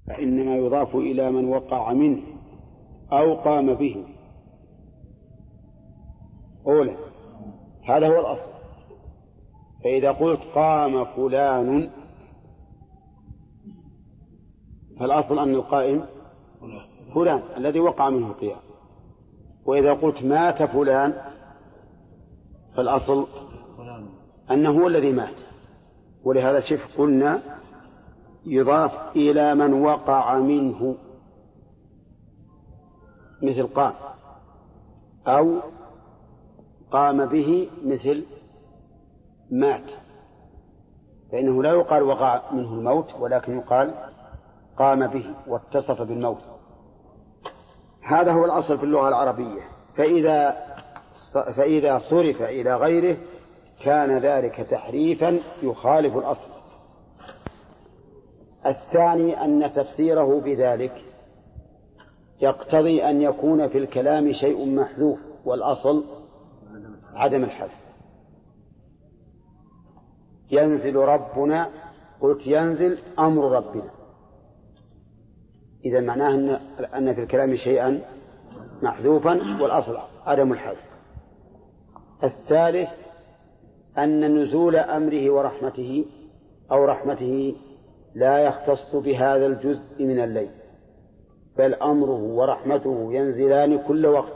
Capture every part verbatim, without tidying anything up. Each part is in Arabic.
فإنما يضاف إلى من وقع منه أو قام به. أولا هذا هو الأصل. فإذا قلت قام فلان فالأصل أن القائم فلان الذي وقع منه القيام. وإذا قلت مات فلان فالأصل أنه هو الذي مات. ولهذا شف قلنا يضاف إلى من وقع منه مثل قام، أو قام به مثل مات، فإنه لا يقال وقع منه الموت ولكن يقال قام به واتصف بالموت. هذا هو الأصل في اللغة العربية. فإذا فإذا صرف إلى غيره كان ذلك تحريفا يخالف الأصل. الثاني أن تفسيره بذلك يقتضي أن يكون في الكلام شيء محذوف، والأصل عدم الحذف. ينزل ربنا قلت ينزل أمر ربنا، إذا معناه أن في الكلام شيئا محذوفا والأصل عدم الحذف. الثالث أن نزول أمره ورحمته أو رحمته لا يختص بهذا الجزء من الليل، بل أمره ورحمته ينزلان كل وقت.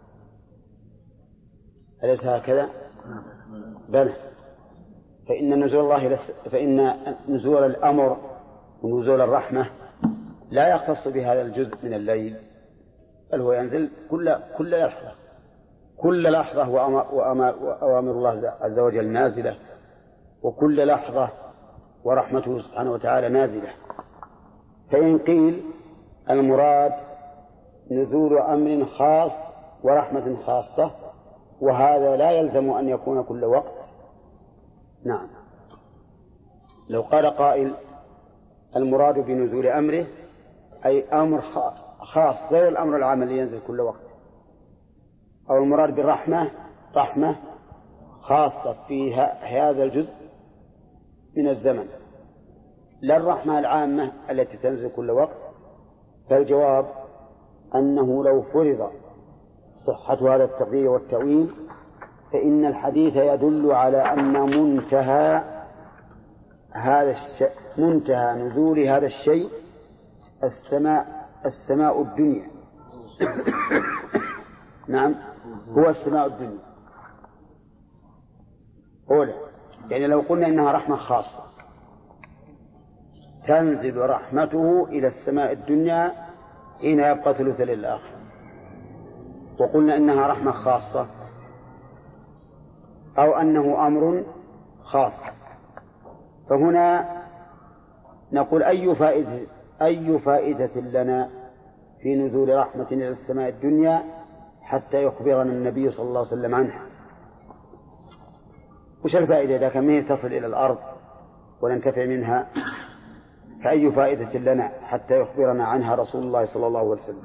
أليس هكذا؟ بل فإن نزول الله فإن نزول الأمر ونزول الرحمة لا يختص بهذا الجزء من الليل، بل هو ينزل كل كل لحظة كل لحظة وأوامر الله عز وجل نازلة، وكل لحظة ورحمته سبحانه وتعالى نازلة. فإن قيل المراد نزول أمر خاص ورحمة خاصة، وهذا لا يلزم أن يكون كل وقت. نعم، لو قال قائل المراد بنزول أمره أي أمر خاص غير الأمر العام الذي ينزل كل وقت، أو المراد بالرحمة رحمة خاصة في هذا الجزء من الزمن، لا الرحمة العامة التي تنزل كل وقت. فالجواب أنه لو فرض صحة هذا التقدير والتأويل فإن الحديث يدل على أن منتهى هذا الشيء منتهى نزول هذا الشيء السماء السماء الدنيا. نعم، هو السماء الدنيا. أولا يعني لو قلنا إنها رحمة خاصة تنزل رحمته إلى السماء الدنيا حين يبقى ثلث الليل الآخر، وقلنا إنها رحمة خاصة أو أنه أمر خاص، فهنا نقول أي فائدة أي فائدة لنا في نزول رحمة إلى السماء الدنيا حتى يخبرنا النبي صلى الله عليه وسلم عنها؟ وش الفائدة إذا كان ما تصل إلى الأرض وننتفع منها؟ فأي فائدة لنا حتى يخبرنا عنها رسول الله صلى الله عليه وسلم؟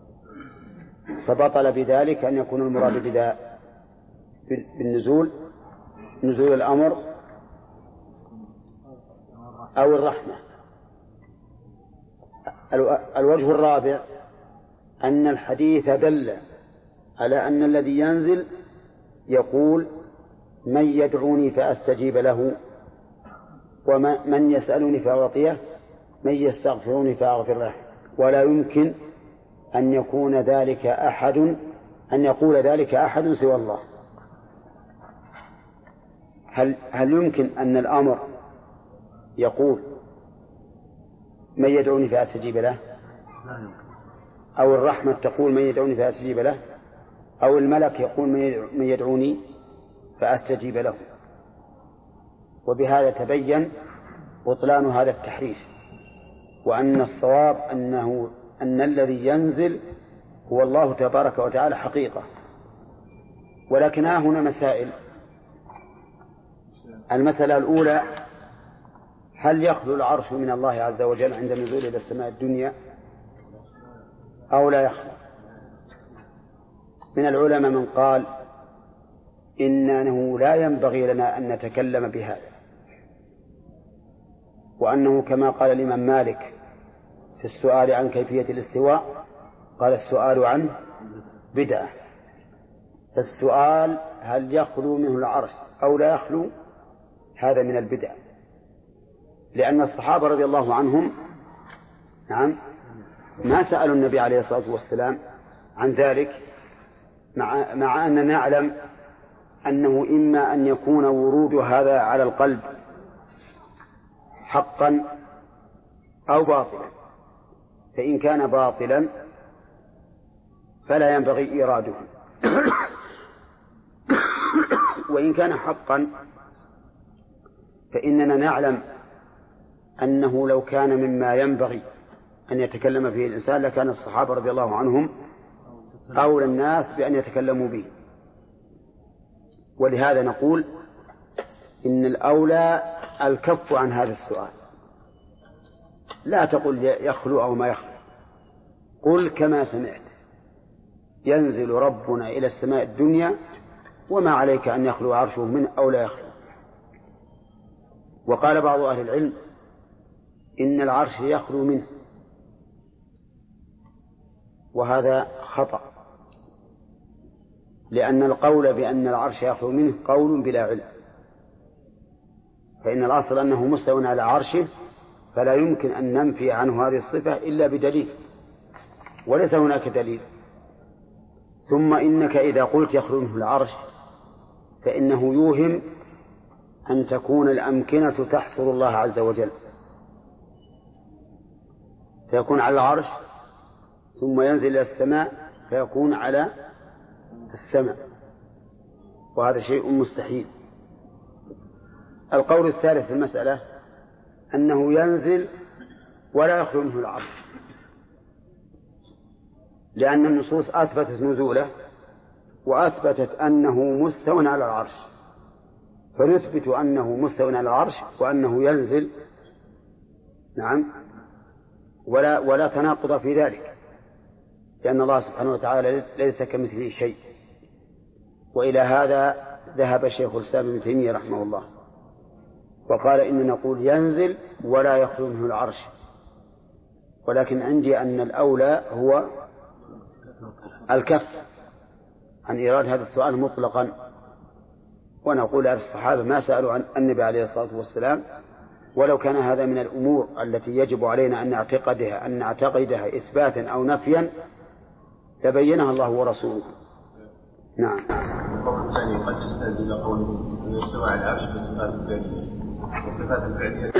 فبطل بذلك أن يكون المراد بذا بالنزول نزول الأمر أو الرحمة. الوجه الرابع أن الحديث دل على أن الذي ينزل يقول من يدعوني فأستجيب له، ومن يسألني فأعطيه، من يستغفرني فأغفر له. ولا يمكن أن يكون ذلك أحد أن يقول ذلك أحد سوى الله. هل هل يمكن أن الأمر يقول من يدعوني فأستجيب له، أو الرحمة تقول من يدعوني فأستجيب له، أو الملك يقول من يدعوني فأستجيب له؟ وبهذا تبين بطلان هذا التحريف، وأن الصواب أنه أن الذي ينزل هو الله تبارك وتعالى حقيقة. ولكن ها هنا مسائل. المسألة الأولى: هل يخلو العرش من الله عز وجل عند النزول إلى السماء الدنيا أو لا يخلو؟ من العلماء من قال إنه لا ينبغي لنا أن نتكلم بهذا، وأنه كما قال الإمام مالك في السؤال عن كيفية الاستواء قال السؤال عنه بدعة. فالسؤال هل يخلو منه العرش أو لا يخلو هذا من البدع، لأن الصحابة رضي الله عنهم نعم ما سألوا النبي عليه الصلاة والسلام عن ذلك، مع, مع أننا نعلم أنه إما أن يكون ورود هذا على القلب حقا أو باطلا، فإن كان باطلا فلا ينبغي إيراده، وإن كان حقا فإننا نعلم أنه لو كان مما ينبغي أن يتكلم فيه الإنسان لكان الصحابة رضي الله عنهم أولى الناس بأن يتكلموا به. ولهذا نقول إن الأولى الكف عن هذا السؤال، لا تقل يخلو أو ما يخلو، قل كما سمعت ينزل ربنا إلى السماء الدنيا وما عليك أن يخلو عرشه منه أو لا يخلو. وقال بعض أهل العلم إن العرش يخلو منه، وهذا خطأ، لأن القول بأن العرش يخلو منه قول بلا علم، فإن الأصل أنه مستوى على عرشه فلا يمكن أن ننفي عنه هذه الصفة إلا بدليل، وليس هناك دليل. ثم إنك إذا قلت يخلو منه العرش فإنه يوهم أن تكون الأمكنة تحصر الله عز وجل، فيكون على العرش ثم ينزل إلى السماء فيكون على السماء، وهذا شيء مستحيل. القول الثالث في المسألة أنه ينزل ولا يخلو منه العرش، لأن النصوص أثبتت نزوله وأثبتت أنه مستوى على العرش، فنثبت أنه مستوى على العرش وأنه ينزل نعم، ولا, ولا تناقض في ذلك، لأن الله سبحانه وتعالى ليس كمثله شيء. وإلى هذا ذهب شيخ الإسلام ابن تيمية رحمه الله وقال إن نقول ينزل ولا يخلو منه العرش، ولكن عندي أن الأولى هو الكف عن إيراد هذا السؤال مطلقا، ونقول على الصحابة ما سألوا عن النبي عليه الصلاة والسلام، ولو كان هذا من الأمور التي يجب علينا أن نعتقدها أن نعتقدها إثباتا أو نفيا تبينها الله ورسوله. نعم. القول الثاني قد يستند إلى قوله أن يستوى على العرش بالصفات الفعلية، والصفات الفعلية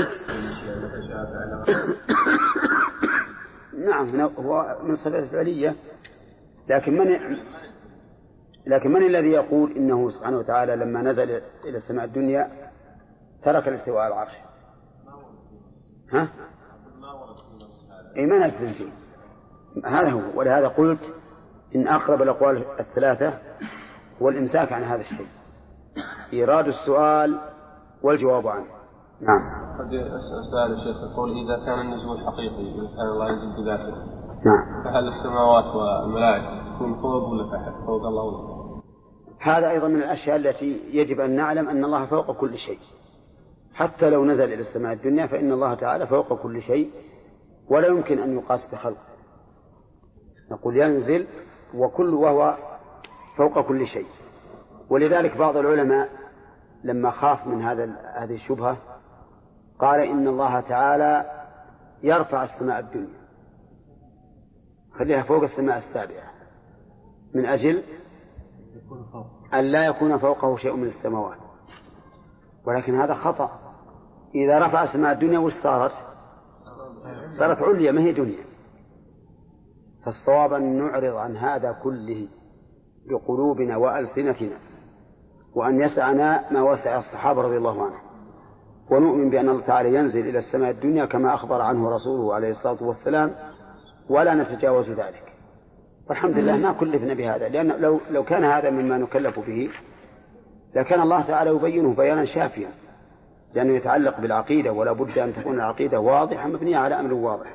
نعم هو من الصفات الفعلية، لكن من لكن من الذي يقول إنه سبحانه وتعالى لما نزل إلى السماء الدنيا ترك الاستواء على العرش؟ ها؟ أي ما نجزم فيه، هذا هو. ولهذا قلت إن أقرب الأقوال الثلاثة هو الإمساك عن هذا الشيء، إيراد السؤال والجواب عنه. نعم. قد أسأل الشيخ يقول إذا كان النزول حقيقي، إذا كان الله ينزل بذاته، نعم، فهل السماوات والملائكة تكون فوق ولا تحت؟ فوق الله ولا تحت؟ هذا أيضا من الأشياء التي يجب أن نعلم أن الله فوق كل شيء، حتى لو نزل إلى السماء الدنيا فإن الله تعالى فوق كل شيء ولا يمكن أن يقاس بخلقه. نقول ينزل وكل وهو فوق كل شيء. ولذلك بعض العلماء لما خاف من هذا هذه الشبهة قال إن الله تعالى يرفع السماء الدنيا خليها فوق السماء السابعة من أجل أن لا يكون فوقه شيء من السماوات، ولكن هذا خطأ. إذا رفع السماء الدنيا وش صارت؟ صارت عليا ما هي دنيا. فالصواب أن نعرض عن هذا كله بقلوبنا وألسنتنا، وأن يسعنا ما وسع الصحابة رضي الله عنهم، ونؤمن بأن الله تعالى ينزل إلى السماء الدنيا كما أخبر عنه رسوله عليه الصلاة والسلام، ولا نتجاوز ذلك. والحمد لله ما كلفنا بهذا، لأن لو, لو كان هذا مما نكلف به لكان الله تعالى يبينه بيانا شافيا، لأنه يتعلق بالعقيدة، ولا بد أن تكون العقيدة واضحة مبنية على أمر واضح.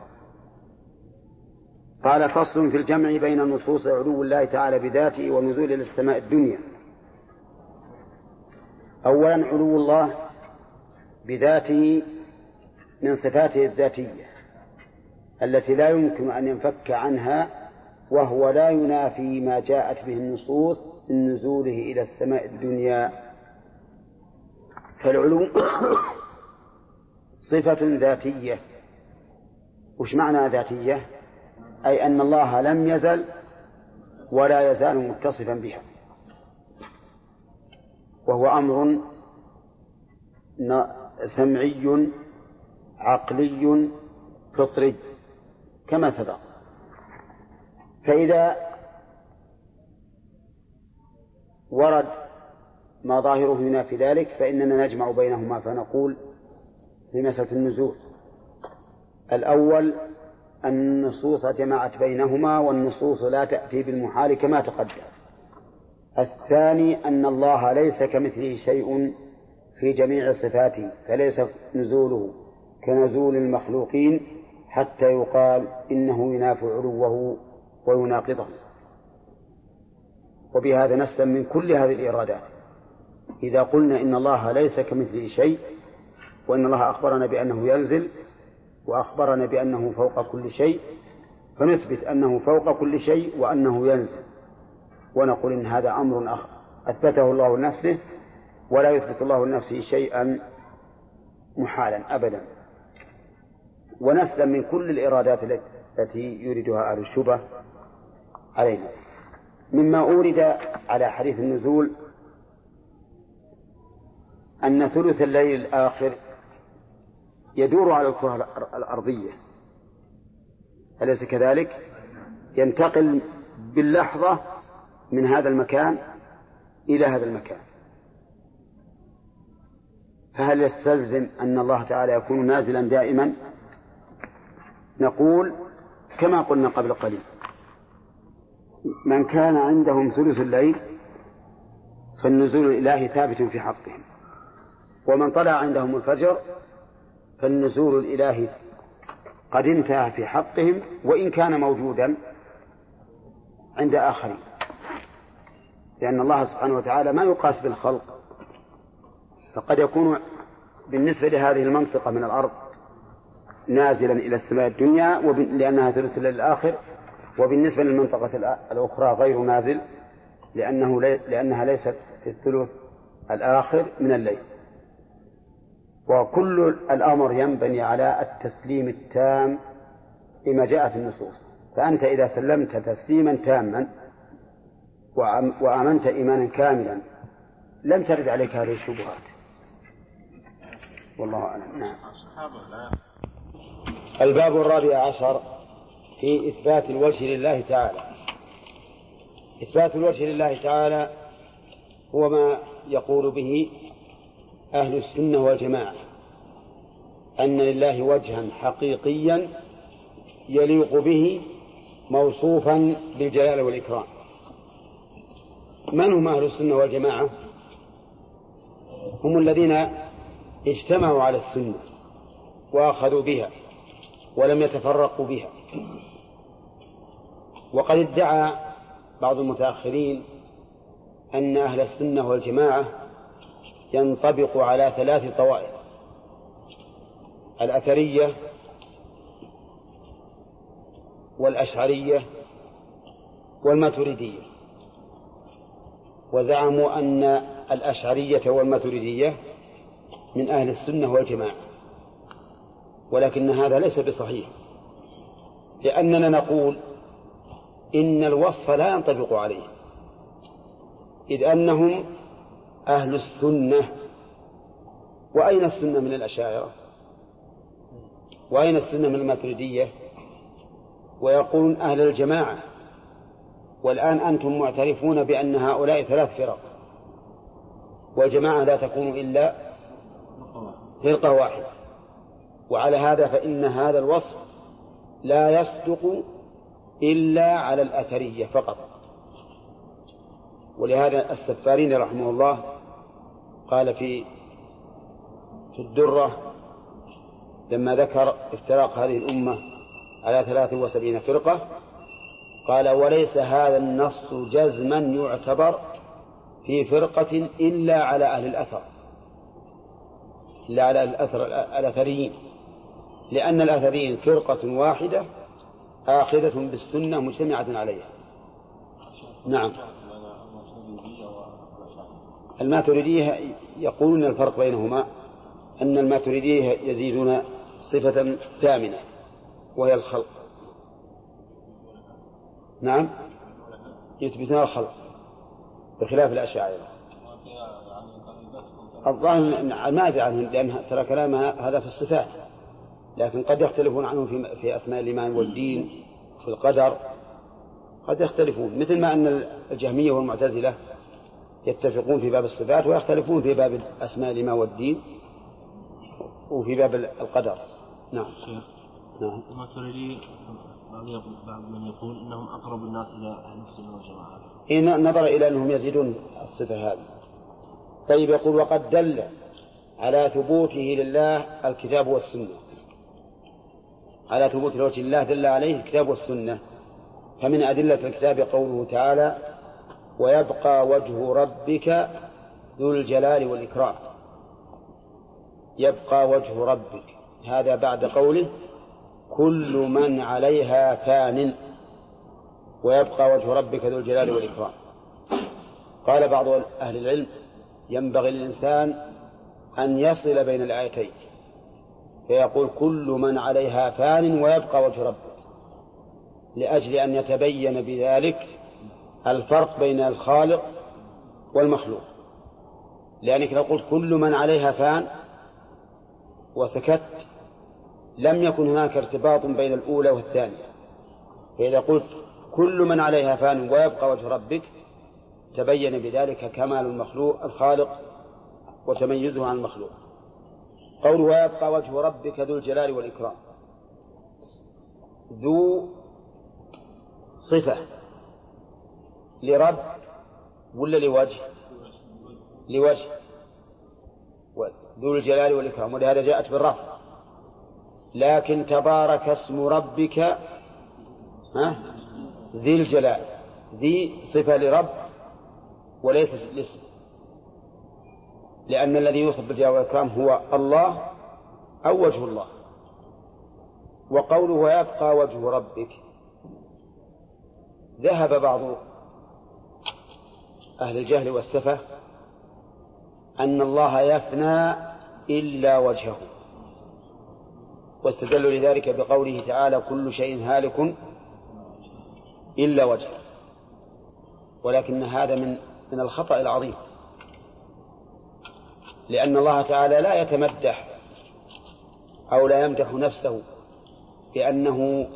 قال فصل في الجمع بين نصوص علو الله تعالى بذاته ونزول إلى السماء الدنيا. أولا علو الله بذاته من صفاته الذاتية، التي لا يمكن أن ينفك عنها، وهو لا ينافي ما جاءت به النصوص من نزوله إلى السماء الدنيا. فالعلو صفة ذاتية. وش معنى ذاتية؟ أي أن الله لم يزل ولا يزال متصفا بها، وهو أمر سمعي عقلي فطري كما سبق. فإذا ورد ما ظاهره ينافي ذلك فإننا نجمع بينهما فنقول في مسألة النزول: الأول أن النصوص جمعت بينهما، والنصوص لا تأتي بالمحال كما تقدم. الثاني أن الله ليس كمثله شيء في جميع صفاته، فليس نزوله كنزول المخلوقين حتى يقال إنه ينافي علوه ويناقضه. وبهذا نسلم من كل هذه الإرادات. إذا قلنا إن الله ليس كمثله شيء، وإن الله أخبرنا بأنه ينزل وأخبرنا بأنه فوق كل شيء، فنثبت أنه فوق كل شيء وأنه ينزل، ونقول إن هذا أمر أثبته الله لنفسه، ولا يثبت الله لنفسه شيئا محالا أبدا. ونسلم من كل الإرادات التي يريدها أهل الشبه علينا. مما أورد على حديث النزول أن ثلث الليل الآخر يدور على الكرة الأرضية، أليس كذلك؟ ينتقل باللحظة من هذا المكان إلى هذا المكان. فهل يستلزم أن الله تعالى يكون نازلا دائما؟ نقول كما قلنا قبل قليل: من كان عندهم ثلث الليل فالنزول الإلهي ثابت في حقهم، ومن طلع عندهم الفجر فالنزول الإلهي قد انتهى في حقهم، وإن كان موجودا عند آخرين، لأن الله سبحانه وتعالى ما يقاس بالخلق. فقد يكون بالنسبة لهذه المنطقة من الأرض نازلا إلى السماء الدنيا لأنها ثلث الليل الآخر، وبالنسبة للمنطقة الأخرى غير نازل لأنه لي لأنها ليست في الثلث الآخر من الليل. وكل الأمر ينبني على التسليم التام لما جاء في النصوص. فأنت إذا سلمت تسليما تاما وآمنت إيمانا كاملا لم ترد عليك هذه الشبهات. والله أعلم. نعم. الباب الرابع عشر في إثبات الوجه لله تعالى. إثبات الوجه لله تعالى هو ما يقول به أهل السنة والجماعة، أن لله وجها حقيقيا يليق به موصوفا بالجلال والإكرام. من هم أهل السنة والجماعة؟ هم الذين اجتمعوا على السنة وأخذوا بها ولم يتفرقوا بها. وقد ادعى بعض المتأخرين أن أهل السنة والجماعة ينطبق على ثلاث طوائف: الأثرية والأشعرية والماتريدية. وزعموا أن الأشعرية والماتريدية من أهل السنة والجماعة، ولكن هذا ليس بصحيح، لأننا نقول إن الوصف لا ينطبق عليه، إذ أنهم أهل السنة. وأين السنة من الأشاعرة؟ وأين السنة من الماتريدية؟ ويقولون أهل الجماعة. والآن أنتم معترفون بأن هؤلاء ثلاث فرق، والجماعة لا تكون إلا فرقة واحدة. وعلى هذا فإن هذا الوصف لا يصدق إلا على الأثرية فقط. ولهذا السفارين رحمه الله قال في في الدرة لما ذكر افتراق هذه الأمة على ثلاث وسبعين فرقة، قال: وليس هذا النص جزما يعتبر في فرقة إلا على أهل الأثر، إلا على الأثر الأثريين. لأن الأثريين فرقة واحدة آخذة بالسنة مجتمعة عليها. نعم. الماتريدية يقولون الفرق بينهما أن الماتريدية يزيدون صفة ثامنة وهي الخلق. نعم، يثبتون الخلق بخلاف الأشاعرة. الظاهر ما أدري عنهم لأن ترى كلام هذا في الصفات، لكن قد يختلفون عنهم في, في أسماء الإيمان والدين في القدر، قد يختلفون، مثل ما أن الجهمية والمعتزلة يتفقون في باب الصفات ويختلفون في باب أسماء الإيمان والدين وفي باب القدر. نعم. نعم. الماتريدي بعض من يقول إنهم أقرب الناس إلى أهل السنة والجماعة. إن نظر إلى أنهم يزيدون الصفة هذه. طيب، يقول وقد دل على ثبوته لله الكتاب والسنة. على ثبوت وجه الله دل عليه الكتاب والسنة. فمن أدلة الكتاب قوله تعالى ويبقى وجه ربك ذو الجلال والإكرام. يبقى وجه ربك، هذا بعد قوله كل من عليها فان ويبقى وجه ربك ذو الجلال والإكرام. قال بعض أهل العلم ينبغي للإنسان أن يصل بين الآيتين فيقول كل من عليها فان ويبقى وجه ربك، لأجل أن يتبين بذلك الفرق بين الخالق والمخلوق. لأنك لو قلت كل من عليها فان وسكت لم يكن هناك ارتباط بين الأولى والثانية. فإذا قلت كل من عليها فان ويبقى وجه ربك تبين بذلك كمال المخلوق الخالق وتميزه عن المخلوق. قوله ويبقى وجه ربك ذو الجلال والإكرام، ذو صفة لرب ولا لوجه؟ لوجه، ذو الجلال والإكرام، ولهذا جاءت بالرفع. لكن تبارك اسم ربك ها ذي الجلال، ذي صفة لرب وليست الاسم، لأن الذي يوصف بالجلال والإكرام هو الله أو وجه الله. وقوله ويبقى وجه ربك، ذهب بعض أهل الجهل والسفة أن الله يفنى إلا وجهه، واستدلوا لذلك بقوله تعالى كل شيء هالك إلا وجهه. ولكن هذا من من الخطأ العظيم، لأن الله تعالى لا يتمدح أو لا يمدح نفسه بأنه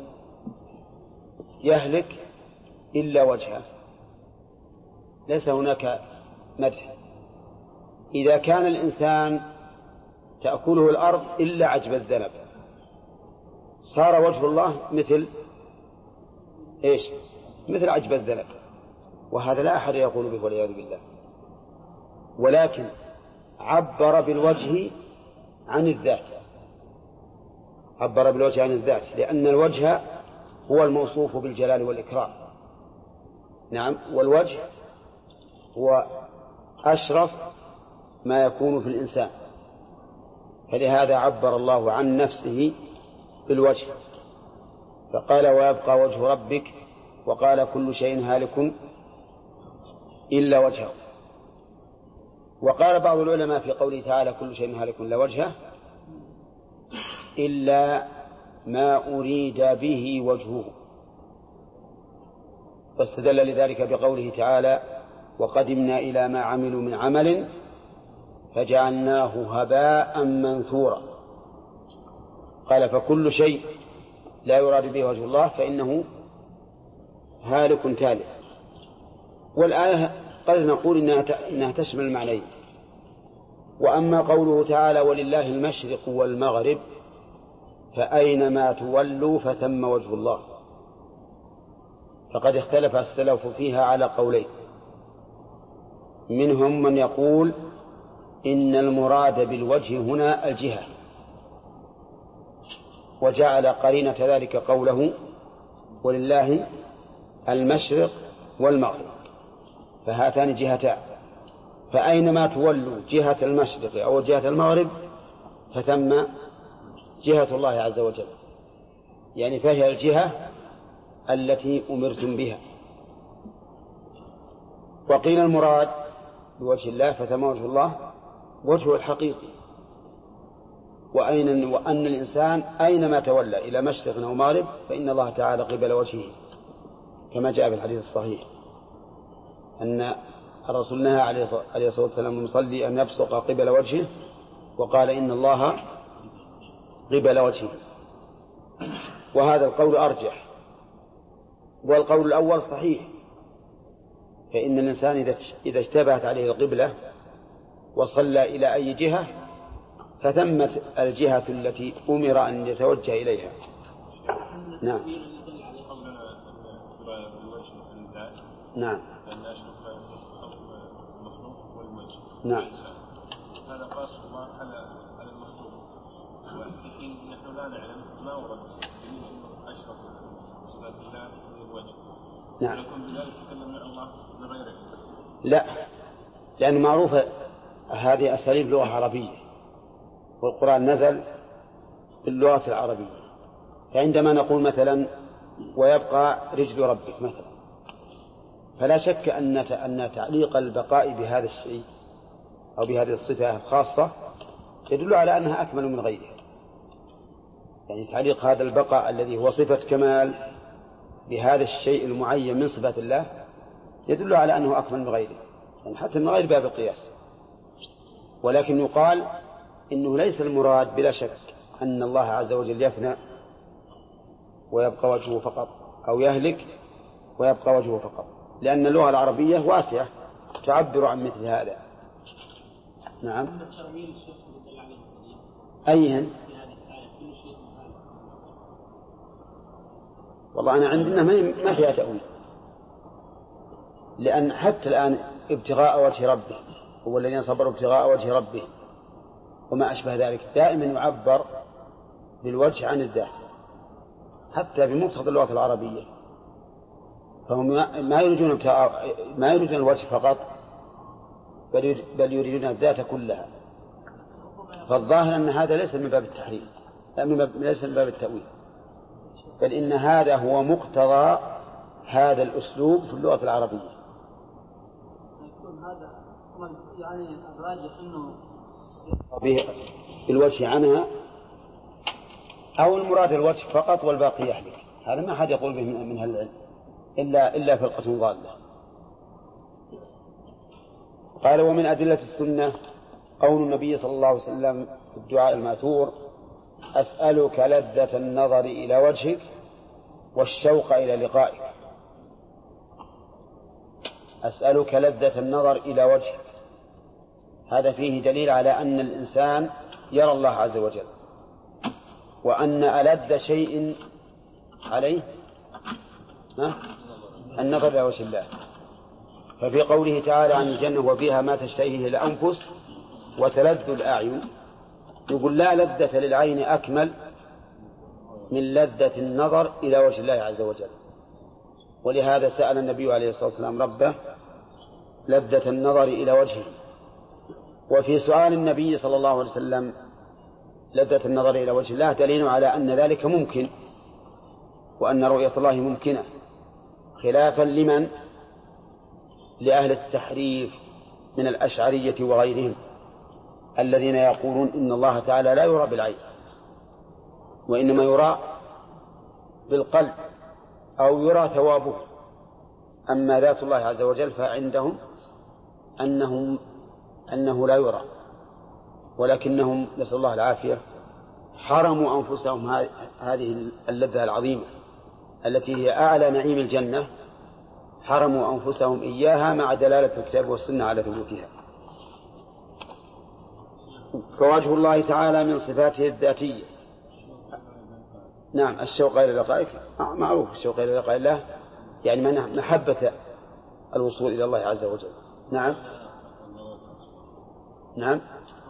يهلك إلا وجهه، ليس هناك مدح. إذا كان الإنسان تأكله الأرض إلا عجب الذنب صار وجه الله مثل إيش؟ مثل عجب الذنب، وهذا لا أحد يقول به والعياذ بالله. ولكن عبر بالوجه عن الذات، عبر بالوجه عن الذات لأن الوجه هو الموصوف بالجلال والإكرام. نعم، والوجه هو أشرف ما يكون في الإنسان، فلهذا عبر الله عن نفسه بالوجه فقال ويبقى وجه ربك، وقال كل شيء هالك إلا وجهه. وقال بعض العلماء في قوله تعالى كل شيء هالك إلا وجهه إلا ما أريد به وجهه، واستدل لذلك بقوله تعالى وقدمنا إلى ما عملوا من عمل فجعلناه هباء منثورا. قال فكل شيء لا يراد به وجه الله فإنه هالك تالف. والآية قد نقول إنها, إنها تشمل المعنيين. وأما قوله تعالى ولله المشرق والمغرب فأينما تولوا فثم وجه الله، فقد اختلف السلف فيها على قولين. منهم من يقول إن المراد بالوجه هنا الجهة، وجعل قرينة ذلك قوله ولله المشرق والمغرب، فهاتان جهتان، فأينما تولوا جهة المشرق أو جهة المغرب فثم جهة الله عز وجل، يعني فهي الجهة التي أمرتم بها. وقيل المراد بوجه الله فتم وجه الله وجهه الحقيقي، وأين وأن الإنسان أينما تولى إلى مشرق أو مغرب فإن الله تعالى قبل وجهه، كما جاء في الحديث الصحيح أن الرسول نهى عليه الصلاة والسلام المصلي أن يبصق قبل وجهه، وقال إن الله قبل وجهه. وهذا القول أرجح، والقول الأول صحيح، فإن الإنسان إذا اشتبهت عليه القبلة وصلى إلى أي جهة فتمت الجهة التي أمر أن يتوجه إليها. نعم نعم نعم هذا قاس الله على على المخلوق، ولكن نحن لا نعلم ما ورد دليل انه اشرف صفات الله من الوجه. نعم. ولكن بذلك تكلمنا الله بغيره. لا، لأن معروفة هذه أساليب لغة عربية، والقرآن نزل باللغة العربية. فعندما نقول مثلا ويبقى رجل ربك مثلا، فلا شك أن أن تعليق البقاء بهذا الشيء أو بهذه الصفة الخاصة يدل على أنها أكمل من غيرها. يعني تعليق هذا البقاء الذي هو صفة كمال بهذا الشيء المعين من صفات الله يدل على أنه أكمل من غيره، يعني حتى من غير باب القياس. ولكن يقال إنه ليس المراد بلا شك أن الله عز وجل يفنى ويبقى وجهه فقط، أو يهلك ويبقى وجهه فقط، لأن اللغة العربية واسعة تعبر عن مثل هذا. نعم. أيهن؟ والله أنا عندنا ما فيها تأويل، لأن حتى الآن ابتغاء وجه ربه، هو الذين صبروا ابتغاء وجه ربه وما أشبه ذلك، دائما يعبر بالوجه عن الذات حتى بمقتضى اللغة العربية. فهم ما يريدون ابتغاء ما يريدون الوجه فقط، بل يريدون الذات كلها. فالظاهر أن هذا ليس من باب التحريم، ليس من باب التأويل، بل إن هذا هو مقتضى هذا الأسلوب في اللغة العربية. هذا يعني الراجح إنه بالوجه عنها، أو المراد الوجه فقط والباقي يحدث. هذا ما حد يقول به من أهل العلم إلا إلا فرقة ضالة. قال ومن أدلة السنة قول النبي صلى الله عليه وسلم في الدعاء الماثور: أسألك لذة النظر إلى وجهك والشوق إلى لقائك. أسألك لذة النظر إلى وجهك، هذا فيه دليل على أن الإنسان يرى الله عز وجل، وأن ألذ شيء عليه النظر إلى وجه الله. ففي قوله تعالى عن الجنة وفيها ما تشتهيه الأنفس وتلذ الأعين، يقول لا لذة للعين أكمل من لذة النظر إلى وجه الله عز وجل. ولهذا سأل النبي عليه الصلاة والسلام ربه لذة النظر إلى وجهه. وفي سؤال النبي صلى الله عليه وسلم لذة النظر إلى وجه الله دليل على أن ذلك ممكن، وأن رؤية الله ممكنة، خلافا لمن لأهل التحريف من الأشعرية وغيرهم الذين يقولون إن الله تعالى لا يرى بالعين وإنما يرى بالقلب أو يرى ثوابه. أما ذات الله عز وجل فعندهم أنه, أنه لا يرى، ولكنهم نسأل الله العافية حرموا أنفسهم هذه اللذة العظيمة التي هي أعلى نعيم الجنة، حرموا أنفسهم إياها مع دلالة الكتاب والسنة على ثبوتها. فوجه الله تعالى من صفاته الذاتية. نعم، الشوق إلى لقائك معروف، الشوق إلى لقاء الله يعني من محبة الوصول إلى الله عز وجل. نعم نعم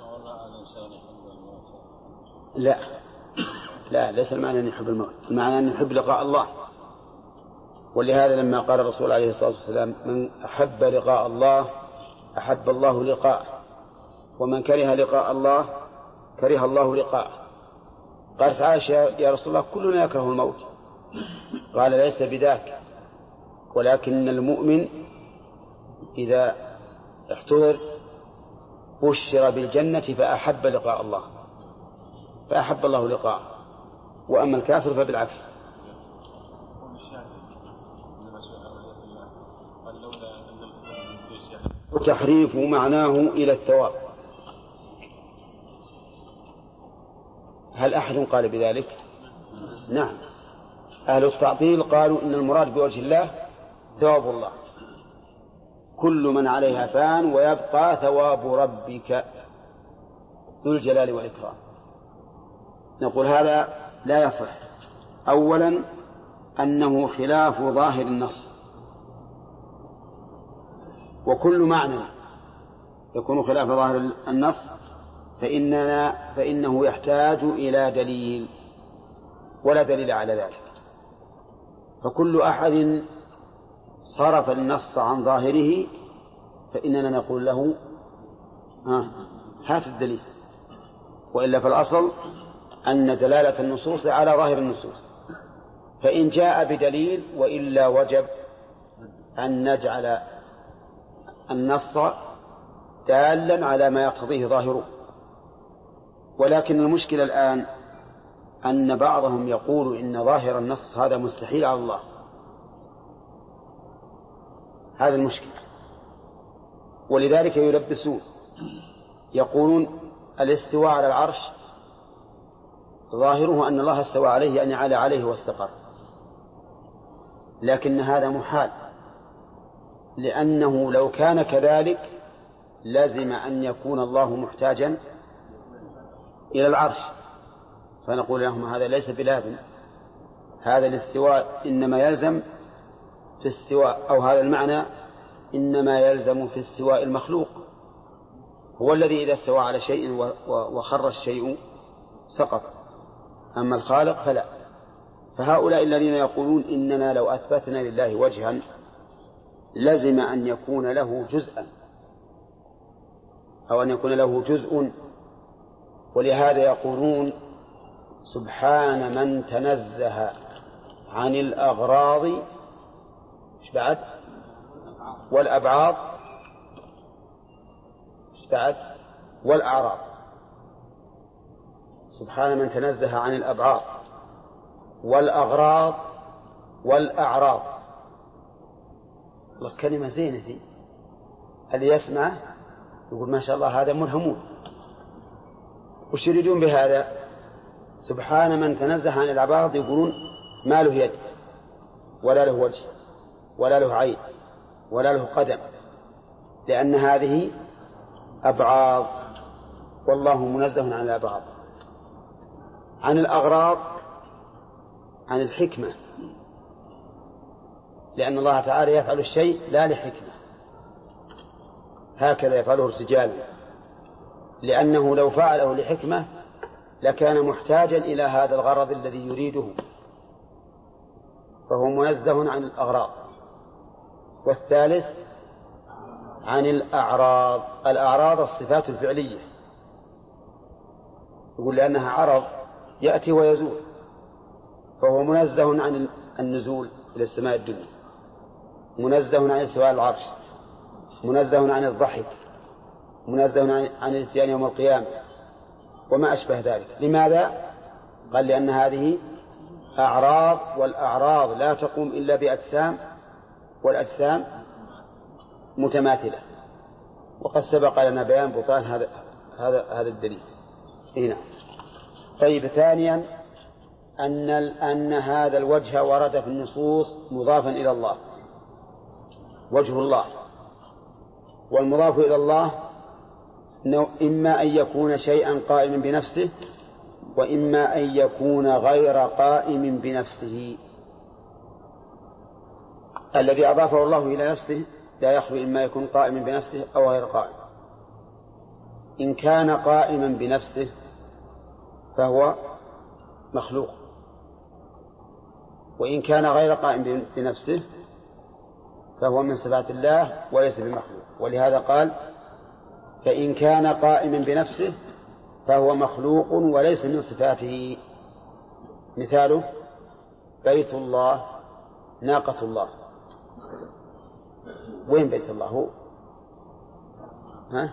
لا لا ليس المعنى أن يحب الموت، المعنى أن يحب لقاء الله. ولهذا لما قال الرسول عليه الصلاة والسلام من أحب لقاء الله أحب الله لقاءه، ومن كره لقاء الله كره الله لقاءه. قالت عائشة يا رسول الله كلنا يكره الموت. قال ليس بذاك، ولكن المؤمن إذا احتضر بشر بالجنة فأحب لقاء الله فأحب الله لقاءه، وأما الكافر فبالعكس. وتحريف معناه إلى الثواب. هل أحد قال بذلك؟ نعم، أهل التعطيل قالوا إن المراد بوجه الله ثواب الله، كل من عليها فان ويبقى ثواب ربك ذو الجلال والإكرام. نقول هذا لا يصح. أولا أنه خلاف ظاهر النص، وكل معنى يكون خلاف ظاهر النص فإننا فإنه يحتاج إلى دليل، ولا دليل على ذلك. فكل أحد صرف النص عن ظاهره فإننا نقول له ها هات الدليل، وإلا فالأصل أن دلالة النصوص على ظاهر النصوص، فإن جاء بدليل وإلا وجب أن نجعل النص دالا على ما يقتضيه ظاهره. ولكن المشكلة الآن أن بعضهم يقول إن ظاهر النص هذا مستحيل على الله، هذا المشكلة، ولذلك يلبسون يقولون الاستواء على العرش ظاهره أن الله استوى عليه يعني على عليه واستقر، لكن هذا محال، لأنه لو كان كذلك لازم أن يكون الله محتاجا إلى العرش، فنقول لهم هذا ليس بلازم، هذا الاستواء إنما يلزم في استواء أو هذا المعنى إنما يلزم في استواء المخلوق، هو الذي إذا استوى على شيء وخر الشيء سقط، أما الخالق فلا. فهؤلاء الذين يقولون إننا لو أثبتنا لله وجها لزم أن يكون له جزءا أو أن يكون له جزء، ولهذا يقولون سبحان من تنزه عن الأغراض إيش بعد والأبعاض إيش بعد والأعراض، سبحان من تنزه عن الأبعاض والأغراض والأعراض. الله كلمة زينة ذي، اللي يسمع يقول ما شاء الله هذا ملهمون. وش يريدون بهذا؟ سبحان من تنزه عن الأبعاض يقولون ما له يد ولا له وجه ولا له عين ولا له قدم، لأن هذه أبعاض والله منزه عن الأبعاض. عن الأغراض عن الحكمة، لأن الله تعالى يفعل الشيء لا لحكمة، هكذا يفعله الرجال، لأنه لو فعله لحكمة لكان محتاجا إلى هذا الغرض الذي يريده، فهو منزه عن الأغراض. والثالث عن الأعراض، الأعراض الصفات الفعلية، يقول لأنها عرض يأتي ويزول، فهو منزه عن النزول إلى السماء الدنيا، منزه عن استواء العرش، منزه عن الضحك، منزه عن الاتيان يوم القيامة وما أشبه ذلك. لماذا؟ قال لأن هذه أعراض، والأعراض لا تقوم إلا بأجسام، والأجسام متماثلة، وقد سبق لنا بيان بطلان هذا هذا هذا الدليل هنا. طيب، ثانيا أن أن هذا الوجه ورد في النصوص مضافا إلى الله، وجه الله، والمضاف إلى الله إما أن يكون شيئا قائما بنفسه، وإما أن يكون غير قائم بنفسه. الذي أضافه الله إلى نفسه لا يخلو إما يكون قائما بنفسه أو غير قائم. إن كان قائما بنفسه فهو مخلوق، وإن كان غير قائم بنفسه فهو من صفات الله وليس بمخلوق. ولهذا قال فإن كان قائما بنفسه فهو مخلوق وليس من صفاته مثاله بيت الله ناقة الله. وين بيت الله هو؟ ها؟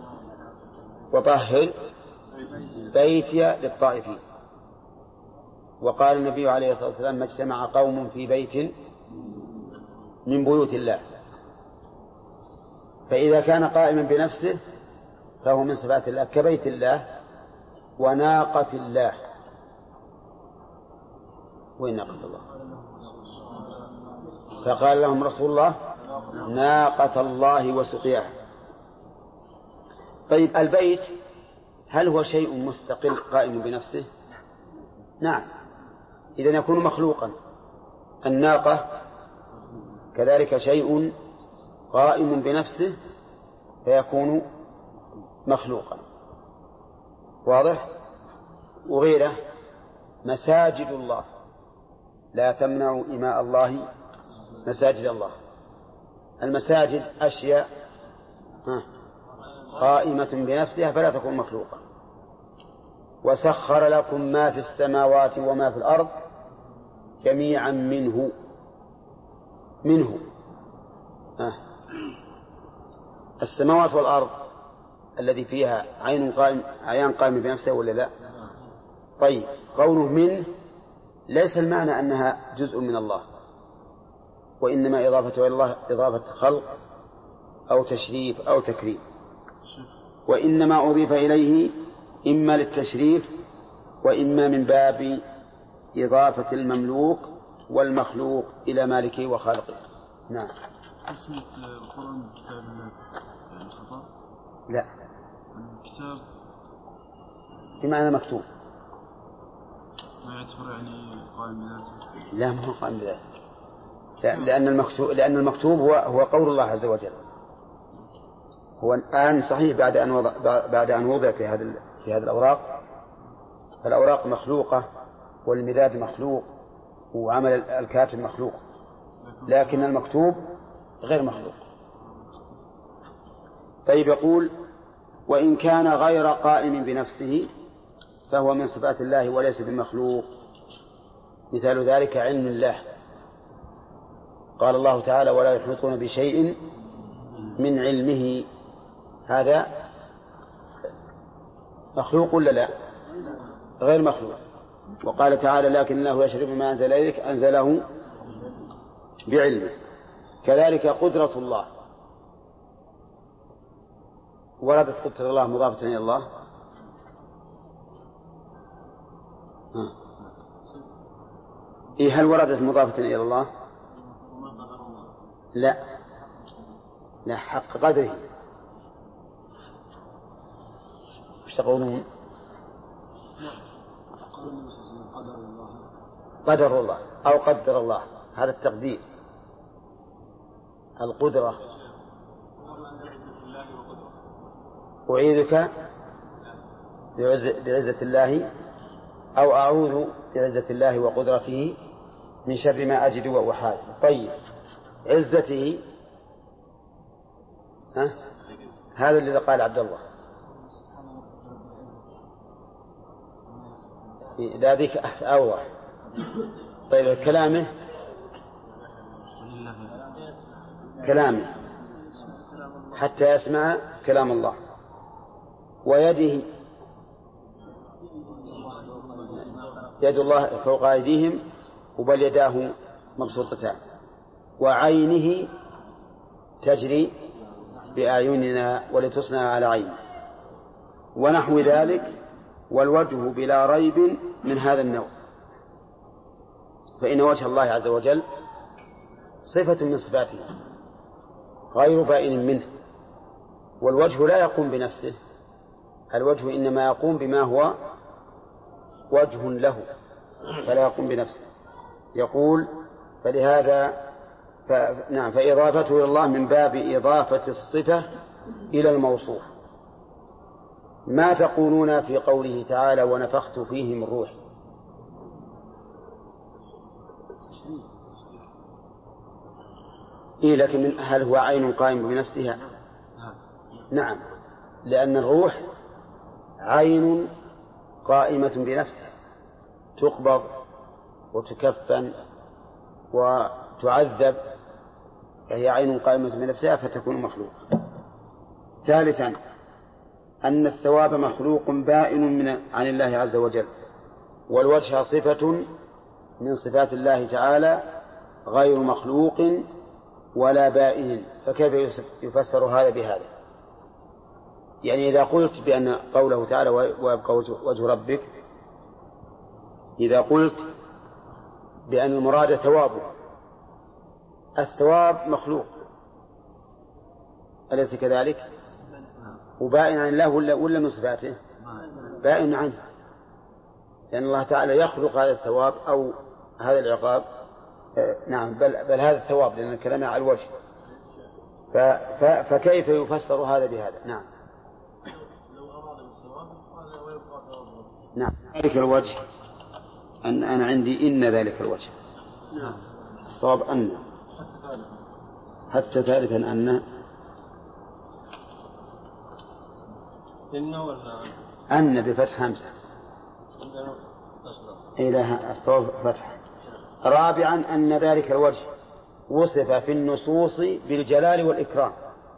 وطهر بيتي للطائفين. وقال النبي عليه الصلاة والسلام ما اجتمع قوم في بيت من بيوت الله. فإذا كان قائما بنفسه فهو من صفات الله كبيت الله وناقة الله. وين ناقة الله؟ فقال لهم رسول الله ناقة الله وسقياها. طيب البيت هل هو شيء مستقل قائم بنفسه؟ نعم، إذن يكون مخلوقا. الناقة كذلك شيء قائم بنفسه فيكون مخلوقا. واضح؟ وغيره مساجد الله لا تمنعوا إماء الله مساجد الله. المساجد أشياء قائمة بنفسها فلا تكون مخلوقة. وسخر لكم ما في السماوات وما في الأرض جميعا منه منه آه. السماوات والأرض الذي فيها عين قائم عيان قائم بنفسه ولا لا؟ طيب قوله منه ليس المعنى أنها جزء من الله، وإنما إضافته إلى الله إضافة خلق أو تشريف أو تكريم، وإنما أضيف إليه إما للتشريف وإما من باب إضافة المملوك والمخلوق إلى مالكه وخالقه. نعم. اسمة القرآن كتاب يعني خطأ؟ لا، كتاب بمعنى مكتوب. ما يعتبر يعني قائم بذاته؟ لا، ما هو قائم بذاته، لأن المكتوب لأن المكتوب هو هو قول الله عز وجل. هو الآن صحيح بعد أن وضع بعد أن وضع في هذا في هذه الأوراق، فالأوراق مخلوقة والمداد مخلوق وعمل الكاتب مخلوق، لكن المكتوب غير مخلوق. طيب يقول وإن كان غير قائم بنفسه فهو من صفات الله وليس بمخلوق. مثال ذلك علم الله. قال الله تعالى ولا يحيطون بشيء من علمه. هذا مخلوق ولا لا؟ غير مخلوق. وقال تعالى لكن الله يشرب ما أنزل إليك أنزله بعلمه. كذلك قدرة الله، وردت قدرة الله مضافة إلى الله. ها. إيه هل وردت مضافة إلى الله؟ لا، لا، حق قدره. وش تقولون؟ قدر الله أو قدر الله، هذا التقدير. القدرة أعيذك بعزة الله أو أعوذ بعزة الله وقدرته من شر ما أجد وأحاذر. طيب عزته ها؟ هذا الذي قال عبد الله لا ذيك أوضح. طيب كلامه كلامه حتى يسمع كلام الله. ويده يد الله فوق أيديهم وبل يداه مبسوطتان. وعينه تجري بأعيننا ولتصنع على عين ونحو ذلك. والوجه بلا ريب من هذا النوع، فإن وجه الله عز وجل صفة من صفاته غير بائن منه. والوجه لا يقوم بنفسه، الوجه إنما يقوم بما هو وجه له فلا يقوم بنفسه. يقول فلهذا ف... نعم فإضافته إلى الله من باب إضافة الصفة إلى الموصوف. ما تقولون في قوله تعالى ونفخت فيه من روحي؟ إيه لكن هل هو عين قائم بنفسها؟ نعم، لأن الروح عين قائمة بنفسها تقبض وتكفن وتعذب فهي عين قائمة بنفسها فتكون مخلوق. ثالثا أن الثواب مخلوق بائن من عن الله عز وجل، والوجه صفة من صفات الله تعالى غير مخلوق ولا بائن، فكيف يفسر هذا بهذا؟ يعني إذا قلت بأن قوله تعالى ويبقى وجه ربك، إذا قلت بأن المراد ثوابه، الثواب مخلوق أليس كذلك؟ وبائن عن الله ولا, ولا من صفاته؟ بائن عنه، لأن الله تعالى يخلق هذا الثواب أو هذا العقاب. نعم بل, بل هذا الثواب، لأن الكلام على الوجه. ف ف فكيف يفسر هذا بهذا؟ نعم لو أراد الثواب قال ويبقى ثوابه. نعم ذلك الوجه أن أنا عندي إن ذلك الوجه. نعم الصواب أن حتى ثالثا أن إنه ولا أن بفتح همزة إلى الصواب فتح. رابعا أن ذلك الوجه وصف في النصوص بالجلال والإكرام.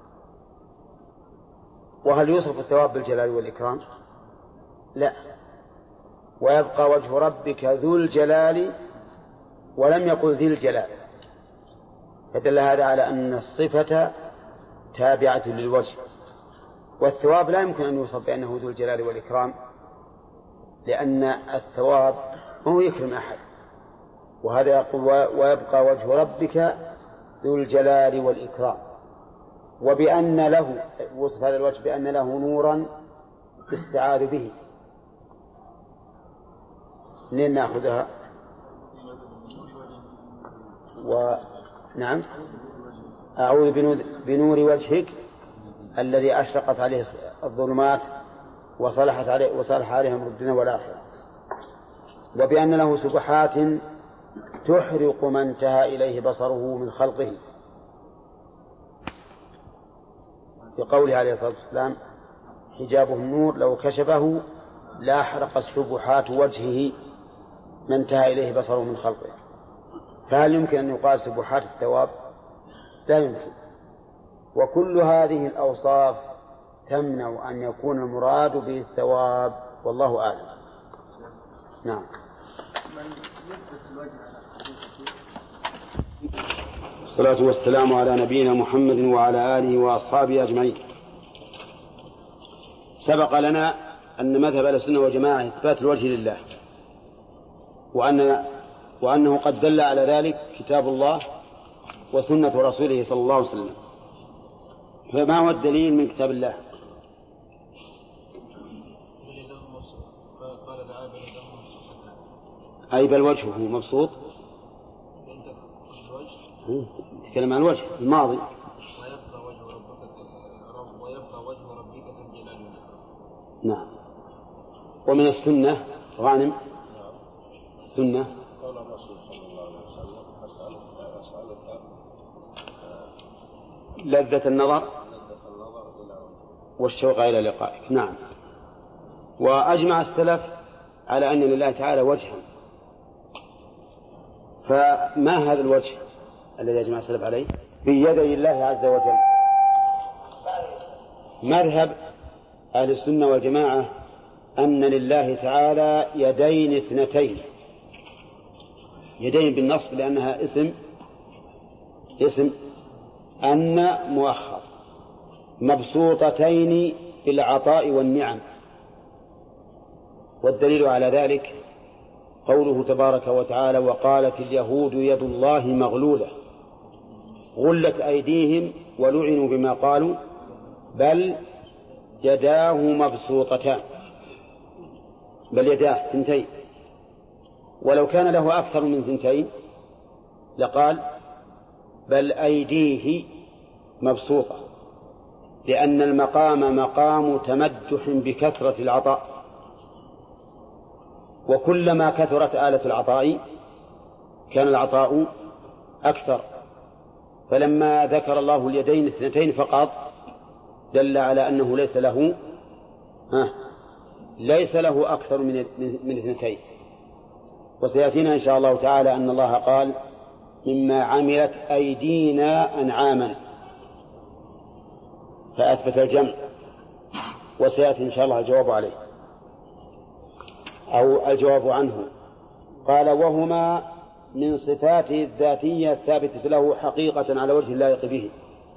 وهل يوصف الثواب بالجلال والإكرام؟ لا. ويبقى وجه ربك ذو الجلال ولم يقل ذي الجلال، فدل هذا على أن الصفة تابعة للوجه. والثواب لا يمكن أن يوصف بأنه ذو الجلال والإكرام، لأن الثواب هو يكرم أحد، وهذا يقول ويبقى وجه ربك ذو الجلال والإكرام. وبأن له وصف هذا الوجه بأن له نورا استعاذ به. منين نأخذها؟ ونعم أعوذ بنور وجهك الذي أشرقت عليه الظلمات وصلحت عليه وصلح عليهم الدنيا والآخرة. وبأن له سبحات تحرق من انتهى إليه بصره من خلقه، في قوله عليه الصلاة والسلام حجابه النور لو كشفه لا حرق سبحات وجهه من انتهى إليه بصره من خلقه. فهل يمكن أن يقال سبحات الثواب؟ لا يمكن. وكل هذه الأوصاف تمنع أن يكون المراد به الثواب، والله أعلم. نعم. الصلاة والسلام على نبينا محمد وعلى آله وأصحابه أجمعين. سبق لنا أن مذهب أهل السنة والجماعة إثبات الوجه لله، وأن وأنه قد دل على ذلك كتاب الله وسنة رسوله صلى الله عليه وسلم. فما هو الدليل من كتاب الله؟ أي بل وجهه مبسوط، تكلم عن الوجه الماضي. ويبقى وجه ربك ويبقى وجه ربك ذو الجلال والإكرام. نعم. ومن السنة غانم السنة قول الرسول صلى الله عليه وسلم أسألك أسألك لذة النظر لذة النظر إلى والشوق إلى لقائك. نعم. وأجمع السلف على أن لله تعالى وجها. فما هذا الوجه الذي يجمع السلف عليه؟ بيدي الله عز وجل. مذهب أهل السنة والجماعة أن لله تعالى يدين اثنتين، يدين بالنصب لأنها اسم اسم أن مؤخر، مبسوطتين في العطاء والنعم. والدليل على ذلك قوله تبارك وتعالى وقالت اليهود يد الله مغلولة غلت أيديهم ولعنوا بما قالوا بل يداه مبسوطتان، بل يداه ثنتين. ولو كان له أكثر من ثنتين لقال بل أيديه مبسوطة، لأن المقام مقام تمدح بكثرة العطاء، وكلما كثرت آلة العطاء كان العطاء أكثر. فلما ذكر الله اليدين اثنتين فقط دل على أنه ليس له ها ليس له أكثر من من اثنتين. وسيأتينا إن شاء الله تعالى أن الله قال مما عملت أيدينا أنعاما، فأثبت الجمع، وسيأتي إن شاء الله الجواب عليه أو الجواب عنه. قال وهما من صفاته الذاتية الثابتة له حقيقة على وجه اللائق به.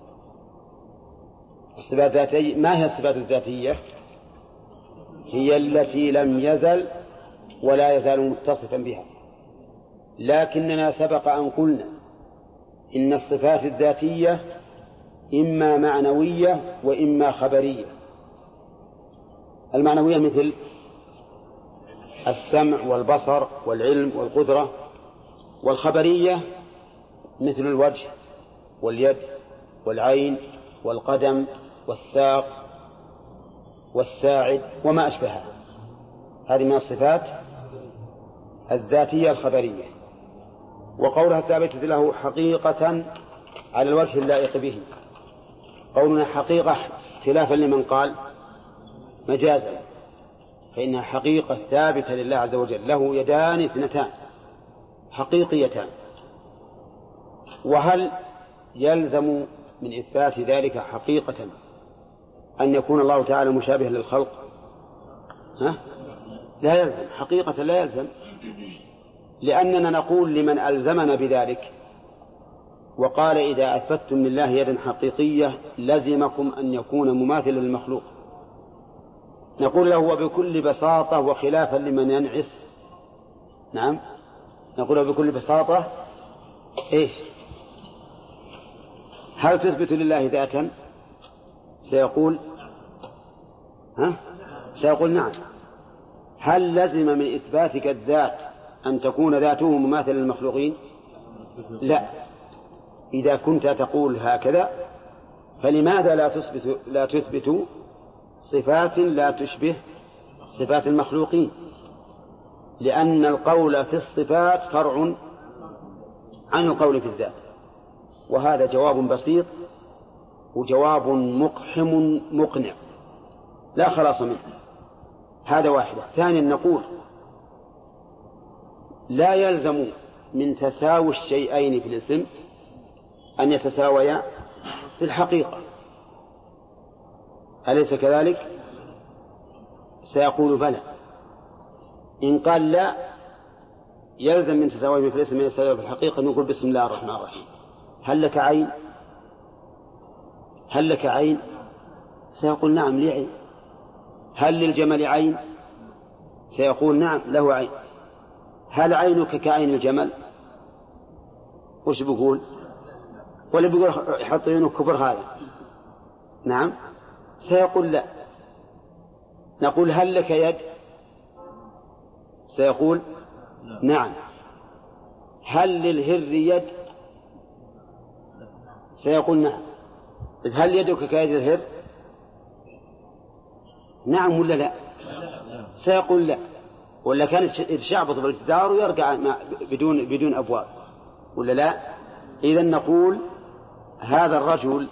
الصفات الذاتية، ما هي الصفات الذاتية؟ هي التي لم يزل ولا يزال متصفا بها، لكننا سبق أن قلنا إن الصفات الذاتية إما معنوية وإما خبرية. المعنوية مثل السمع والبصر والعلم والقدرة، والخبرية مثل الوجه واليد والعين والقدم والساق والساعد وما أشبهها. هذه من الصفات الذاتية الخبرية. وقولها ثابتة له حقيقة على الوجه اللائق به، قولنا حقيقة خلافا لمن قال مجازا، فإنها حقيقة ثابتة لله عز وجل، له يدان اثنتان حقيقيتان. وهل يلزم من إثبات ذلك حقيقة أن يكون الله تعالى مشابه للخلق؟ ها؟ لا يلزم، حقيقة لا يلزم، لأننا نقول لمن ألزمنا بذلك وقال إذا أثبتتم لله يدا حقيقية لزمكم أن يكون مماثلا للمخلوق، نقول له وبكل بساطة وخلافا لمن ينعس، نعم نقول له بكل بساطة إيش؟ هل تثبت لله ذاتا؟ سيقول ها؟ سيقول نعم. هل لزم من إثباتك الذات أن تكون ذاته مماثلا للمخلوقين؟ لا. إذا كنت تقول هكذا فلماذا لا تثبت لا تثبت صفات لا تشبه صفات المخلوقين؟ لأن القول في الصفات فرع عن القول في الذات، وهذا جواب بسيط وجواب مقحم مقنع لا خلاص منه. هذا واحدة. ثانيا نقول لا يلزم من تساوي الشيئين في الاسم أن يتساويا في الحقيقة، أليس كذلك؟ سيقول بلى. إن قال لا يلزم من تساويه في الاسم أن يتساويا في الحقيقة، نقول بسم الله الرحمن الرحيم. هل لك عين؟ هل لك عين؟ سيقول نعم لي عين. هل للجمل عين؟ سيقول نعم له عين. هل عينك كعين الجمل؟ وش بيقول؟ ولا بيقول يحط عينه كبر هذا؟ نعم سيقول لا. نقول هل لك يد؟ سيقول نعم. هل للهر يد؟ سيقول نعم. هل يدك كيد الهر؟ نعم ولا لا؟ سيقول لا. ولا كان يتشعبط بالجدار ويرجع بدون بدون أبواب ولا لا؟ إذا نقول هذا الرجل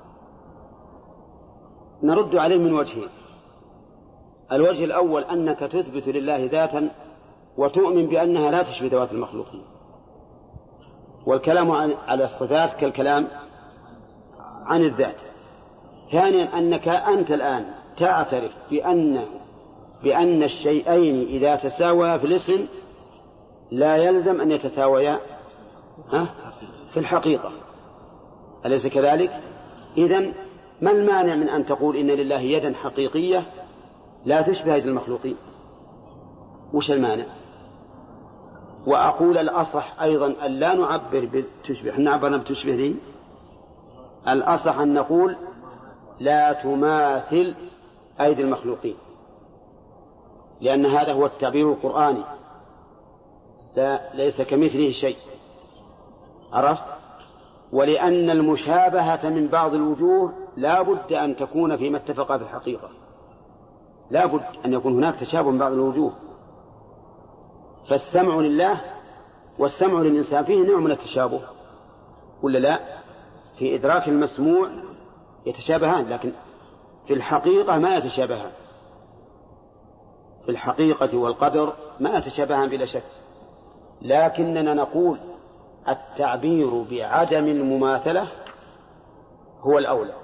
نرد عليه من وجهين. الوجه الأول أنك تثبت لله ذاتا وتؤمن بأنها لا تشبه ذوات المخلوقين، والكلام على الصفات كالكلام عن الذات. ثانيا أنك أنت الآن تعترف بأن بأن الشيئين إذا تساويا في الاسم لا يلزم أن يتساويا في الحقيقة، أليس كذلك؟ إذن ما المانع من أن تقول إن لله يدا حقيقية لا تشبه يد المخلوقين؟ وش المانع؟ وأقول الأصح أيضا أن لا نعبر بتشبه، احنا عبرنا بتشبه دي، الأصح أن نقول لا تماثل أيدي المخلوقين، لأن هذا هو التعبير القرآني، لا ليس كمثله شيء، عرفت؟ ولأن المشابهة من بعض الوجوه لا بد أن تكون فيما اتفق في الحقيقة، لا بد أن يكون هناك تشابه من بعض الوجوه. فالسمع لله والسمع للإنسان فيه نوع من التشابه ولا لا؟ في إدراك المسموع يتشابهان، لكن في الحقيقة ما يتشابهان. في الحقيقة والقدر ما يتشابهان بلا شك، لكننا نقول التعبير بعدم المماثلة هو الأولى،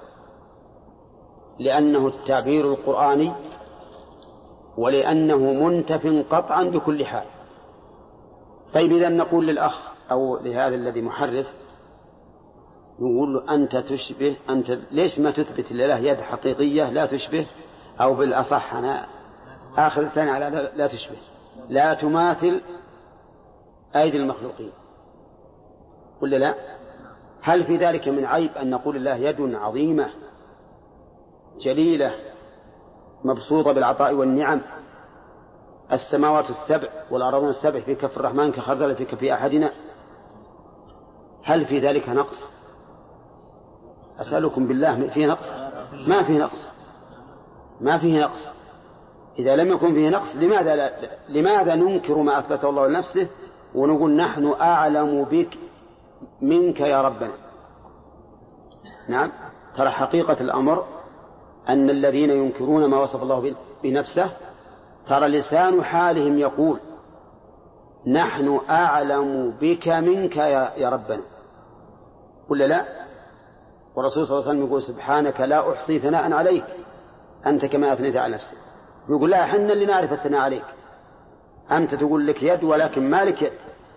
لأنه التعبير القرآني ولأنه منتف قطعا بكل حال. طيب إذا نقول للأخ أو لهذا الذي محرف، نقول له أنت تشبه، أنت ليش ما تثبت لله يد حقيقية لا تشبه، أو بالأصح أنا آخر الثاني على لا تشبه، لا تماثل أيدي المخلوقين، ولا لا؟ هل في ذلك من عيب أن نقول الله يد عظيمة جليلة مبسوطة بالعطاء والنعم، السماوات السبع والأرضون السبع في كف الرحمن كخردل في كف أحدنا، هل في ذلك نقص؟ أسألكم بالله فيه نقص؟ ما فيه نقص، ما فيه نقص. إذا لم يكن فيه نقص لماذا لا لماذا ننكر ما أثبته الله لنفسه ونقول نحن أعلم بك منك يا ربنا؟ نعم، ترى حقيقة الأمر أن الذين ينكرون ما وصف الله بنفسه ترى لسان حالهم يقول نحن أعلم بك منك يا ربنا، ولا لا؟ والرسول صلى الله عليه وسلم يقول سبحانك لا أحصي ثناء عليك أنت كما أثنيت على نفسك. يقول لا، حنا اللي نعرف الثناء عليك، أنت تقول لك يد ولكن ما لك يد.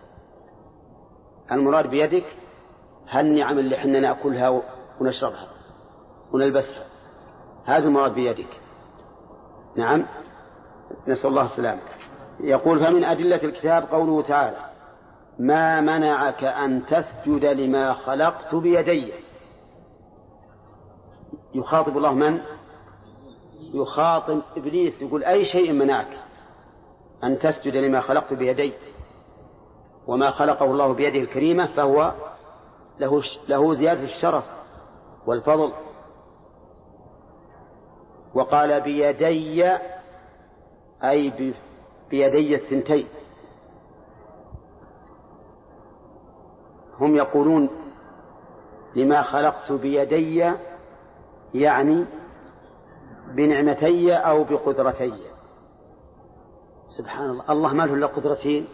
المراد بيدك هالنعم اللي حنا نأكلها ونشربها ونلبسها، هذا المراد بيدك. نعم، نسأل الله السلامة. يقول فمن أدلة الكتاب قوله تعالى ما منعك أن تسجد لما خلقت بيدي. يخاطب الله من؟ يخاطب إبليس، يقول أي شيء منعك أن تسجد لما خلقت بيدي، وما خلقه الله بيده الكريمة فهو له, له زيادة الشرف والفضل. وقال بيدي أي بيدي الثنتين. هم يقولون لما خلقت بيدي يعني بنعمتي أو بقدرتي. سبحان الله، الله ما له إلا قدرتين.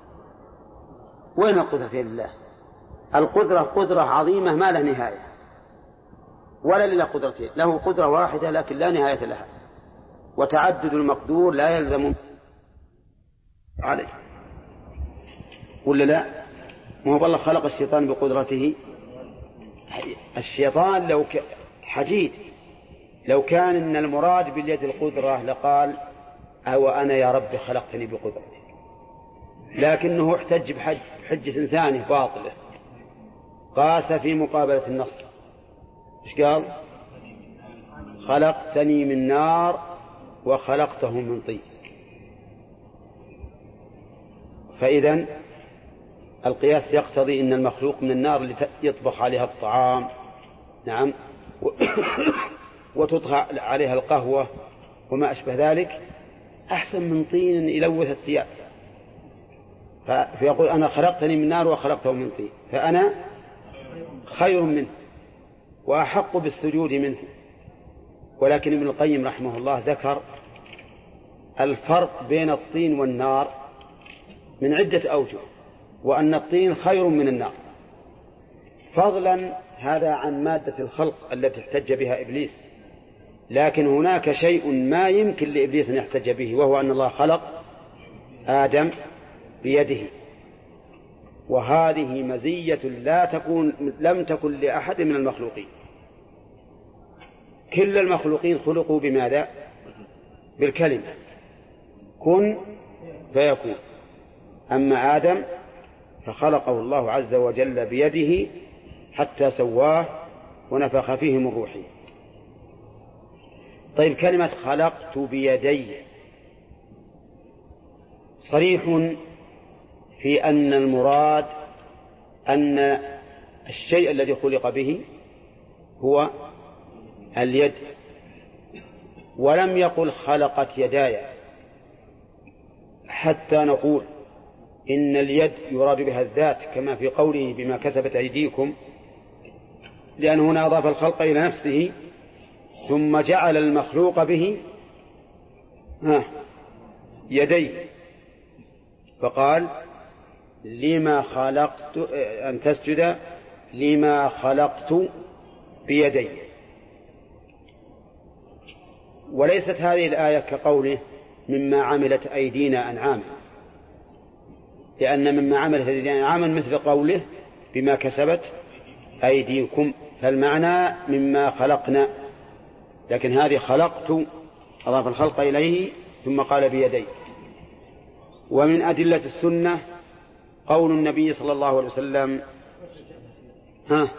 وين القدرتين لله؟ القدرة قدرة عظيمة ما له نهاية، ولا لله قدرتين، له قدرة واحدة لكن لا نهاية لها، وتعدد المقدور لا يلزم عليه، ولا لا؟ ما هو الله خلق الشيطان بقدرته. الشيطان لو ك... حديد، لو كان إن المراد باليد القدرة لقال أو أنا يا رب خلقتني بقدرتي، لكنه احتج بحج حجة ثانية باطلة، قاس في مقابلة النص. إيش قال؟ خلقتني من نار وخلقته من طين. فإذن القياس يقتضي أن المخلوق من النار اللي يطبخ عليها الطعام، نعم، وتطهى عليها القهوة وما أشبه ذلك، أحسن من طين يلوث الثياب. فيقول أنا خلقتني من نار وخلقته من طين، فأنا خير منه وأحق بالسجود منه. ولكن ابن القيم رحمه الله ذكر الفرق بين الطين والنار من عدة أوجه، وأن الطين خير من النار، فضلا هذا عن مادة الخلق التي احتج بها إبليس. لكن هناك شيء ما يمكن لإبليس أن يحتج به، وهو أن الله خلق آدم بيده، وهذه مزية لا تكون لم تكن لأحد من المخلوقين. كل المخلوقين خلقوا بماذا؟ بالكلمة كن فيكون. أما آدم فخلقه الله عز وجل بيده حتى سواه ونفخ فيه من روحه. طيب، كلمة خلقت بيدي صريح في أن المراد أن الشيء الذي خلق به هو اليد، ولم يقل خلقت يداي حتى نقول إن اليد يراد بها الذات كما في قوله بما كسبت أيديكم، لأن هنا أضاف الخلق إلى نفسه ثم جعل المخلوق به ها يديه، فقال لما خلقت أن تسجد لما خلقت بيدي. وليست هذه الآية كقوله مما عملت أيدينا أنعاما، لأن مما عملت أيدينا أنعاما مثل قوله بما كسبت أيديكم، فالمعنى مما خلقنا، لكن هذه خلقت أضاف الخلق إليه ثم قال بيدي. ومن أدلة السنة قول النبي صلى الله عليه وسلم ها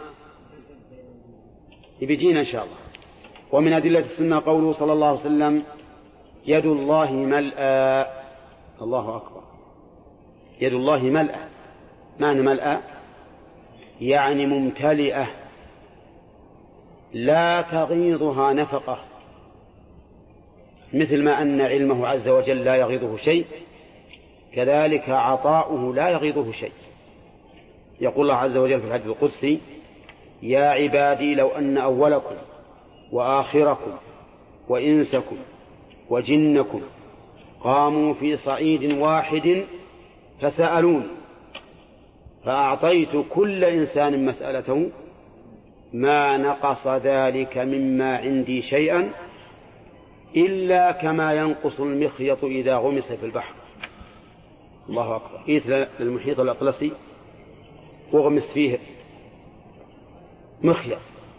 يبيجينا إن شاء الله. ومن أدلة السنة قوله صلى الله عليه وسلم يد الله ملأى. الله أكبر. يد الله ملأى، معنى ملأى يعني ممتلئة لا تغيضها نفقة، مثل ما أن علمه عز وجل لا يغيضه شيء، كذلك عطاؤه لا يغيضه شيء. يقول الله عز وجل في الحديث القدسي يا عبادي لو أن أولكم وآخركم وإنسكم وجنكم قاموا في صعيد واحد فسألوني فأعطيت كل إنسان مسألته ما نقص ذلك مما عندي شيئا إلا كما ينقص المخيط إذا غمس في البحر. الله أكبر. إذ للمحيط الأطلسي وغمس فيه مخيط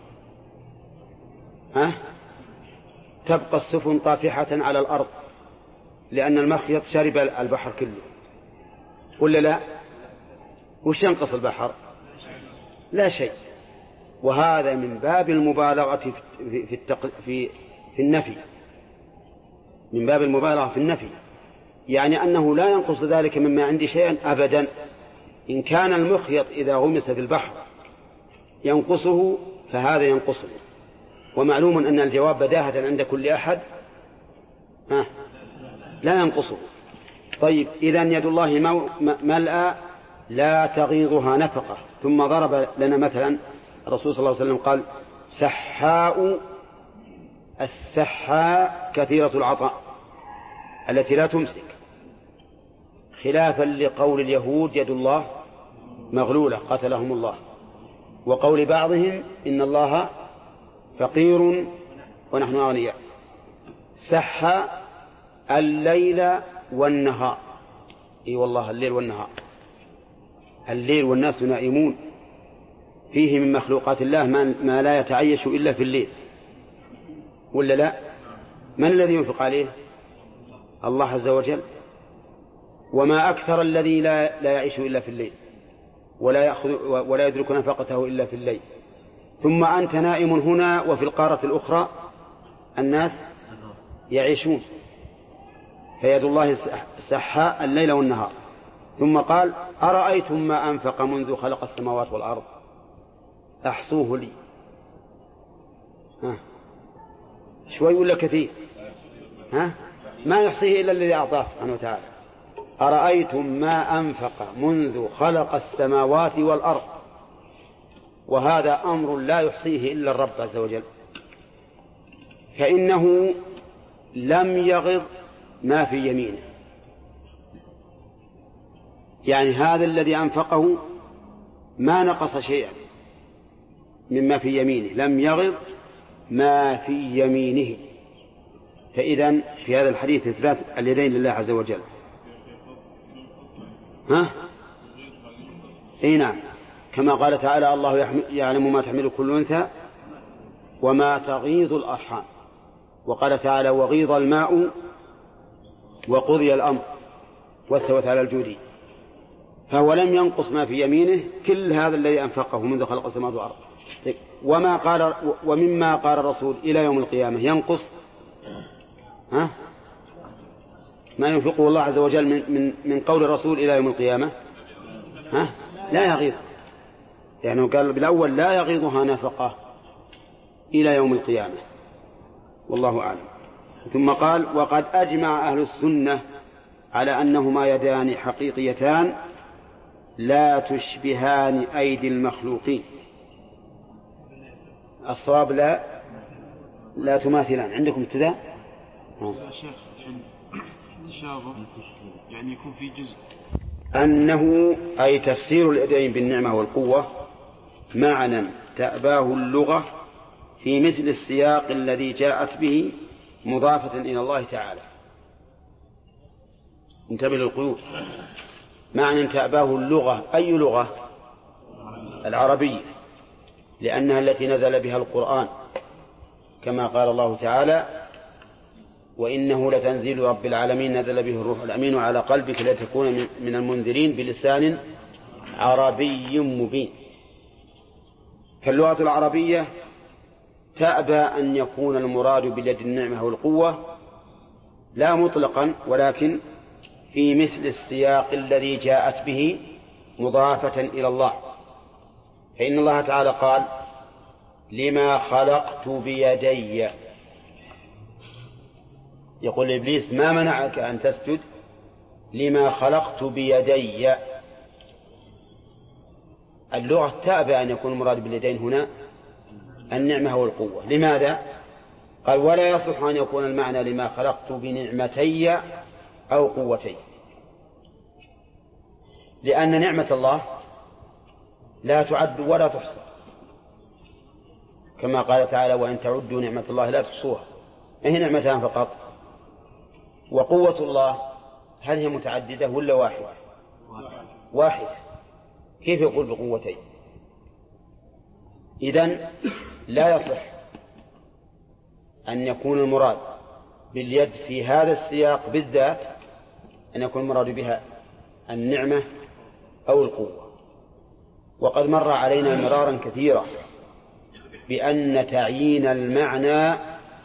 ها تبقى السفن طافحة على الأرض لأن المخيط شرب البحر كله، ولا لا؟ وش ينقص البحر؟ لا شيء. وهذا من باب المبالغة في في في في النفي، من باب المبالغة في النفي، يعني أنه لا ينقص ذلك مما عندي شيئا أبدا. إن كان المخيط إذا غمس في البحر ينقصه فهذا ينقصه، ومعلوم أن الجواب بداهة عند كل أحد ها لا ينقصه. طيب إذن يد الله ملأى لا تغيضها نفقة. ثم ضرب لنا مثلا الرسول صلى الله عليه وسلم قال سحاء، السحاء كثيرة العطاء التي لا تمسك، خلافا لقول اليهود يد الله مغلولة قتلهم الله، وقول بعضهم إن الله فقير ونحن أغنياء. سحى الليل والنهار، اي والله الليل والنهار، الليل والناس نائمون، فيه من مخلوقات الله ما لا يتعيش إلا في الليل، ولا لا؟ من الذي ينفق عليه؟ الله عز وجل. وما أكثر الذي لا, لا يعيش إلا في الليل ولا, يأخذ ولا يدرك نفقته إلا في الليل. ثم أنت نائم هنا وفي القارة الأخرى الناس يعيشون. فيد الله سحاء الليل والنهار. ثم قال أرأيتم ما أنفق منذ خلق السماوات والأرض أحصوه لي. ها شوي ولا كثير؟ ها ما يحصيه إلا الذي أعطاه سبحانه وتعالى. أرأيتم ما أنفق منذ خلق السماوات والأرض، وهذا أمر لا يحصيه إلا الرب عز وجل، فإنه لم يغض ما في يمينه، يعني هذا الذي أنفقه ما نقص شيئا مما في يمينه، لم يغض ما في يمينه. فإذا في هذا الحديث إثبات اليدين لله عز وجل. ها اي نعم، كما قال تعالى الله يعلم ما تحمل كل أنثى وما تغيض الأرحام، وقال تعالى وغيض الماء وقضي الأمر واستوت على الجود. فهو لم ينقص ما في يمينه كل هذا الذي أنفقه منذ خلق السماوات والأرض. وما قال ومما قال الرسول إلى يوم القيامة ينقص ها ما ينفقه الله عز وجل من, من, من قول الرسول إلى يوم القيامة ها لا يغيظ، يعني قال بالأول لا يغيظها نفقة إلى يوم القيامة، والله أعلم. ثم قال وقد أجمع أهل السنة على أنهما يدان حقيقيتان لا تشبهان أيدي المخلوقين. الصواب لا لا تماثلان. عندكم ابتداء؟ شيخ التشابه يعني يكون في جزء أنه أي تفسير اليدين بالنعمة والقوة معنى تأباه اللغة في مثل السياق الذي جاءت به مضافة إلى الله تعالى. انتبه للقيود. معنى تأباه اللغة أي لغة؟ العربية، لأنها التي نزل بها القرآن، كما قال الله تعالى: وإنه لتنزيل رب العالمين نزل به الروح الأمين على قلبك لتكون من المنذرين بلسان عربي مبين. فاللغة العربية تأبى أن يكون المراد باليد النعمة والقوة لا مطلقا، ولكن في مثل السياق الذي جاءت به مضافة إلى الله. فإن الله تعالى قال: لما خلقت بيدي. يقول إبليس: ما منعك أن تسجد لما خلقت بيدي. اللغة تأبى أن يكون المراد باليدين هنا النعمة والقوة. لماذا؟ قال: ولا يصح أن يكون المعنى لما خلقت بنعمتي أو قوتي، لأن نعمة الله لا تعد ولا تحصى، كما قال تعالى: وإن تعدوا نعمة الله لا تحصوها. هي نعمتان فقط. وقوة الله هل هي متعددة ولا واحدة؟ واحدة. كيف يقول بقوتين؟ إذن لا يصح أن يكون المراد باليد في هذا السياق بالذات أن يكون المراد بها النعمة أو القوة. وقد مر علينا مرارا كثيرا بأن تعيين المعنى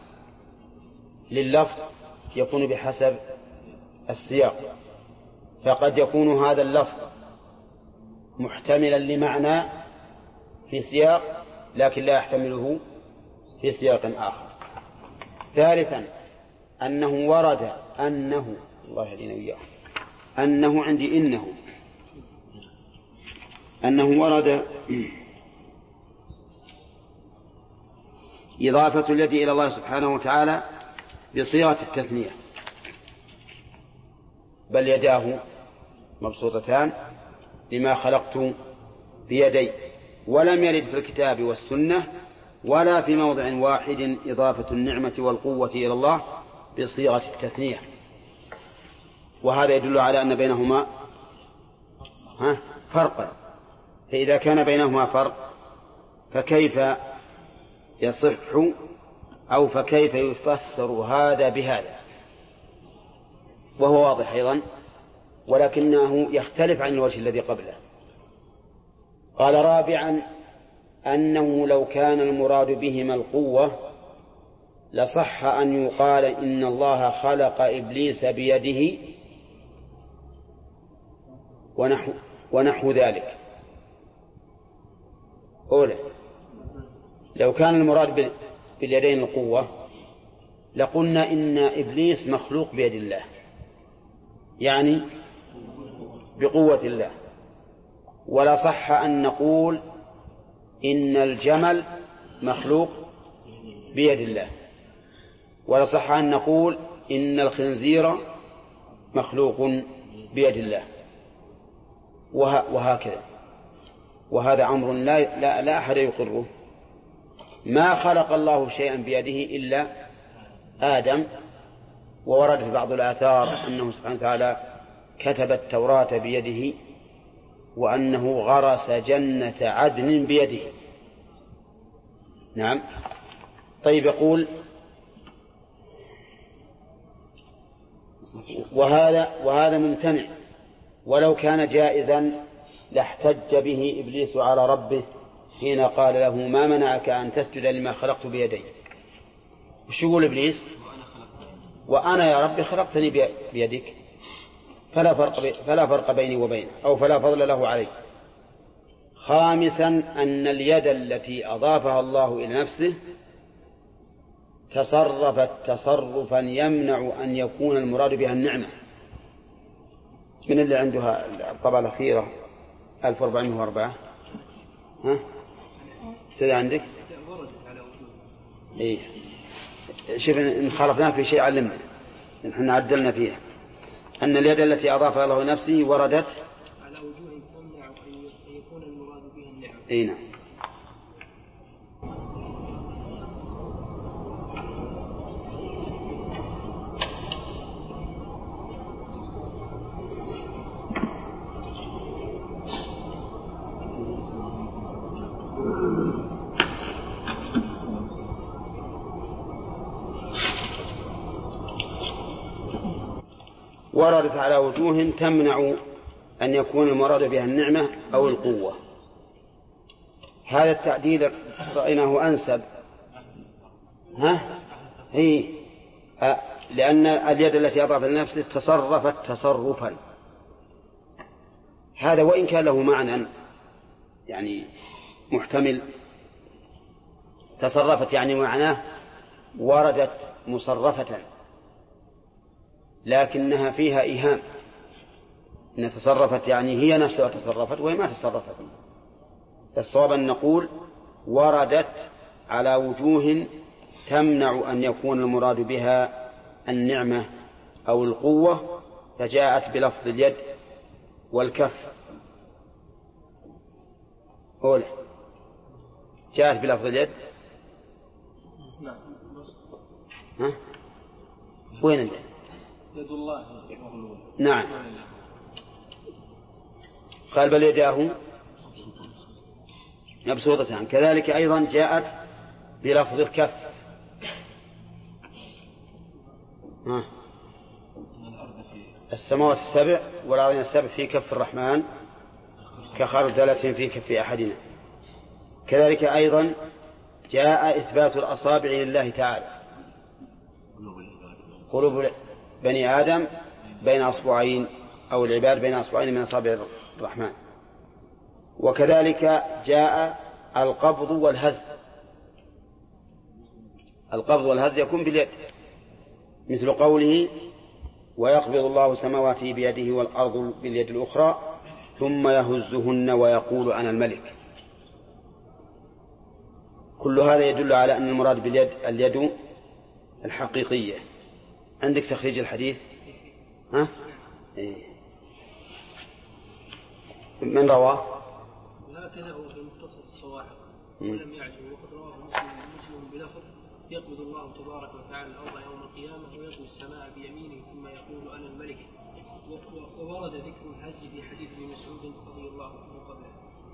لللفظ يكون بحسب السياق، فقد يكون هذا اللفظ محتملا لمعنى في سياق لكن لا يحتمله في سياق آخر. ثالثا أنه ورد أنه الله يهدينا وإياه أنه عندي إنه أنه ورد إضافة اليد إلى الله سبحانه وتعالى بصيغة التثنية، بل يداه مبسوطتان لما خلقت بيدي. ولم يرد في الكتاب والسنة ولا في موضع واحد إضافة النعمة والقوة إلى الله بصيغة التثنية، وهذا يدل على أن بينهما فرقا. فإذا كان بينهما فرق فكيف يصح أو فكيف يفسر هذا بهذا؟ وهو واضح أيضا، ولكنه يختلف عن الوجه الذي قبله. قال: رابعا أنه لو كان المراد بهما القوة لصح أن يقال إن الله خلق إبليس بيده ونحو, ونحو ذلك. أولا، لو كان المراد باليدين القوة لقلنا إن إبليس مخلوق بيد الله، يعني بقوة الله. ولا صح أن نقول إن الجمل مخلوق بيد الله، ولا صح أن نقول إن الخنزير مخلوق بيد الله، وهكذا. وهذا أمر لا, لا, لا أحد يقره. ما خلق الله شيئا بيده إلا آدم، وورد في بعض الآثار أنه سبحانه وتعالى كتب التوراة بيده، وأنه غرس جنة عدن بيده. نعم. طيب، يقول: وهذا وهذا ممتنع، ولو كان جائزا لاحتج به إبليس على ربه حين قال له: ما منعك أن تسجد لما خلقت بيدي. وش يقول إبليس؟ وأنا يا ربي خلقتني بيدك، فلا فرق, فلا فرق بيني وبينه، أو فلا فضل له علي. خامسا أن اليد التي أضافها الله إلى نفسه تصرفت تصرفا يمنع أن يكون المراد بها النعمة. من اللي عندها الطبعة الأخيرة ألف وأربعمائة وأربعة؟ ها؟ سيدة عندك؟ إيه. شوف إن خالفناه في شيء علمنا، نحن عدلنا فيها. أن اليد التي أضافها الله نفسه وردت أي نعم. وردت على وجوه تمنع أن يكون المراد بها النعمة أو القوة. هذا التعديل رأيناه أنسب، ها؟ هي لأن اليد التي أضاف لنفسه تصرفت تصرفا، هذا وإن كان له معنى يعني محتمل، تصرفت يعني معناه وردت مصرفة، لكنها فيها إيهام، إن تصرفت يعني هي نفسها تصرفت وهي ما تصرفت. الصواب أن نقول وردت على وجوه تمنع أن يكون المراد بها النعمة أو القوة، فجاءت بلفظ اليد والكف. قول جاءت بلفظ اليد. ها؟ وين اليد؟ يد الله. نعم، قال بل يداه مبسوطتان. كذلك أيضا جاءت بلفظ الكف. ها. السماوات السبع والأرضين السبع في كف الرحمن كخردلة في كف أحدنا. كذلك أيضا جاء إثبات الأصابع لله تعالى، قلوب بني آدم بين أصبعين أو العباد بين أصبعين من أصابع الرحمن. وكذلك جاء القبض والهز. القبض والهز يكون باليد، مثل قوله ويقبض الله سماواته بيده والأرض باليد الأخرى ثم يهزهن ويقول أنا الملك. كل هذا يدل على أن المراد باليد اليد الحقيقية. عندك تخريج الحديث؟ ها؟ إيه. من رواه؟ هكذا هو في مختصر الصواحب ولم يعجبه، وقد رواه مسلم بلفظ يقبض الله تبارك وتعالى الأرض يوم القيامة ويطوي السماء بيمينه ثم يقول أنا الملك. وورد ذكر الحج في حديث ابن مسعود رضي الله عنه قبله.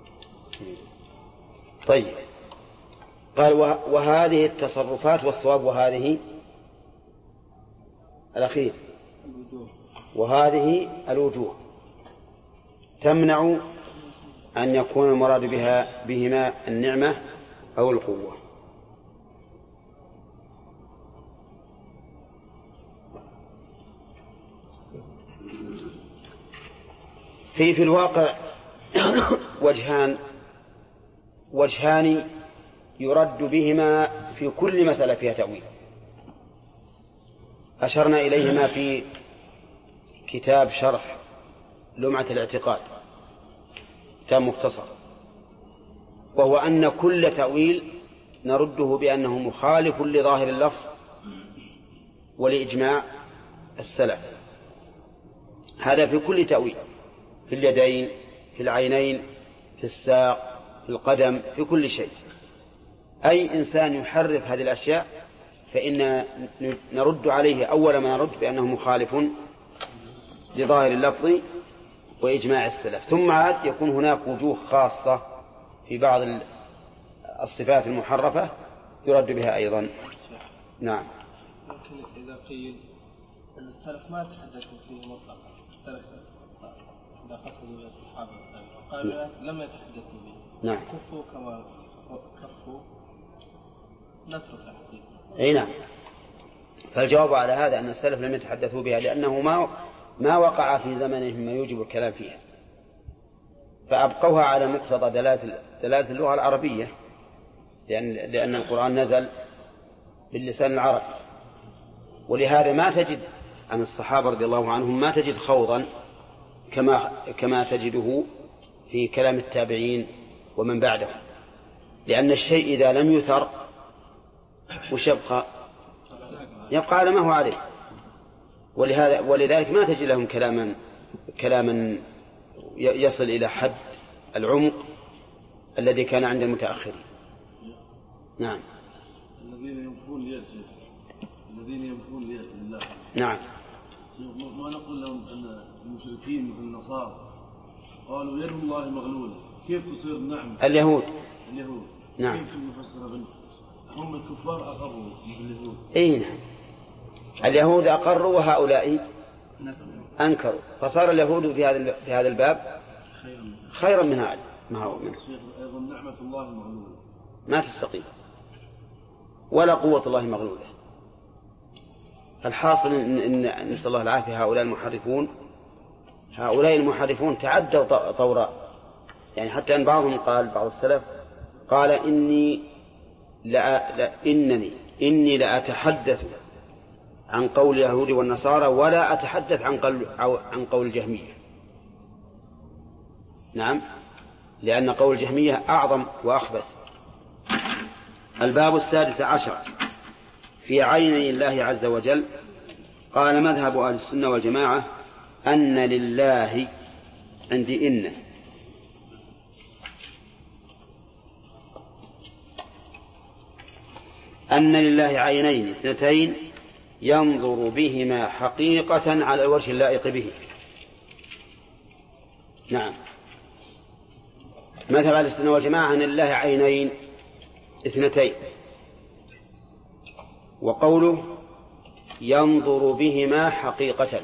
طيب، قال وهذه التصرفات، والصواب وهذه الأخير، وهذه الوجوه تمنع أن يكون المراد بها بهما النعمة أو القوة. في في الواقع وجهان وجهان يرد بهما في كل مسألة فيها تأويل، أشرنا إليهما في كتاب شرح لمعة الاعتقاد، كتاب مختصر، وهو أن كل تأويل نرده بأنه مخالف لظاهر اللفظ ولإجماع السلف. هذا في كل تأويل، في اليدين، في العينين، في الساق، في القدم، في كل شيء. أي إنسان يحرف هذه الأشياء فإن نرد عليه أول ما نرد بأنه مخالف لظاهر اللفظ وإجماع السلف. ثم عاد يكون هناك وجوه خاصة في بعض الصفات المحرفة يرد بها أيضا. نعم. لكن إذا قيل أن السلف ما تحدثوا فيه مطلقا، السلف إذا قصدوا الصحابة قالوا لم يتحدثوا به. نعم. كفوا كما كفوا نترك الحديث. أي نعم. فالجواب على هذا أن السلف لم يتحدثوا بها لأنه ما ما وقع في زمنهم ما يوجب الكلام فيها، فأبقوها على مقتضى دلالة دلالة اللغة العربية، لأن لأن القرآن نزل باللسان العربي. ولهذا ما تجد عن الصحابة رضي الله عنهم ما تجد خوضا كما كما تجده في كلام التابعين ومن بعدهم، لأن الشيء إذا لم يثر وش يبقى؟ يبقى على ما هو عليه. ولهذا ولذلك ما تجد لهم كلاما كلاما يصل إلى حد العمق الذي كان عند المتأخرين. نعم. الذين ينفون ليأس الذين ينفون ليأس الله. نعم. ما نقول لهم أن المشركين مثل النصارى قالوا يد الله مغلولة، كيف تصير نعم؟ اليهود. اليهود. نعم. كيف نفسر بنت؟ هم الكفار أقروا اليهود. إيه نعم. اليهود أقروا وهؤلاء أنكروا، فصار اليهود في هذا في هذا الباب خيرا من هذا ما هو منه. أيضا نعمة الله مغلولة ما تستقيم ولا قوة الله مغلولة. الحاصل إن, إن نسأل الله العافية هؤلاء المحرفون هؤلاء المحرفون تعدوا طوراء، يعني حتى أن بعضهم قال بعض السلف قال إني لا, لا إنني إني لأتحدث عن قول اليهود والنصارى ولا أتحدث عن قول عن قول الجهمية. نعم، لأن قول الجهمية أعظم وأخبث. الباب السادس عشر في عيني الله عز وجل. قال مذهب أهل السنة والجماعة أن لله عندي إن أن لله عينين اثنتين ينظر بهما حقيقة على الوجه اللائق به. نعم، مذهب أهل السنة والجماعة أن لله عينين اثنتين، وقوله ينظر بهما حقيقة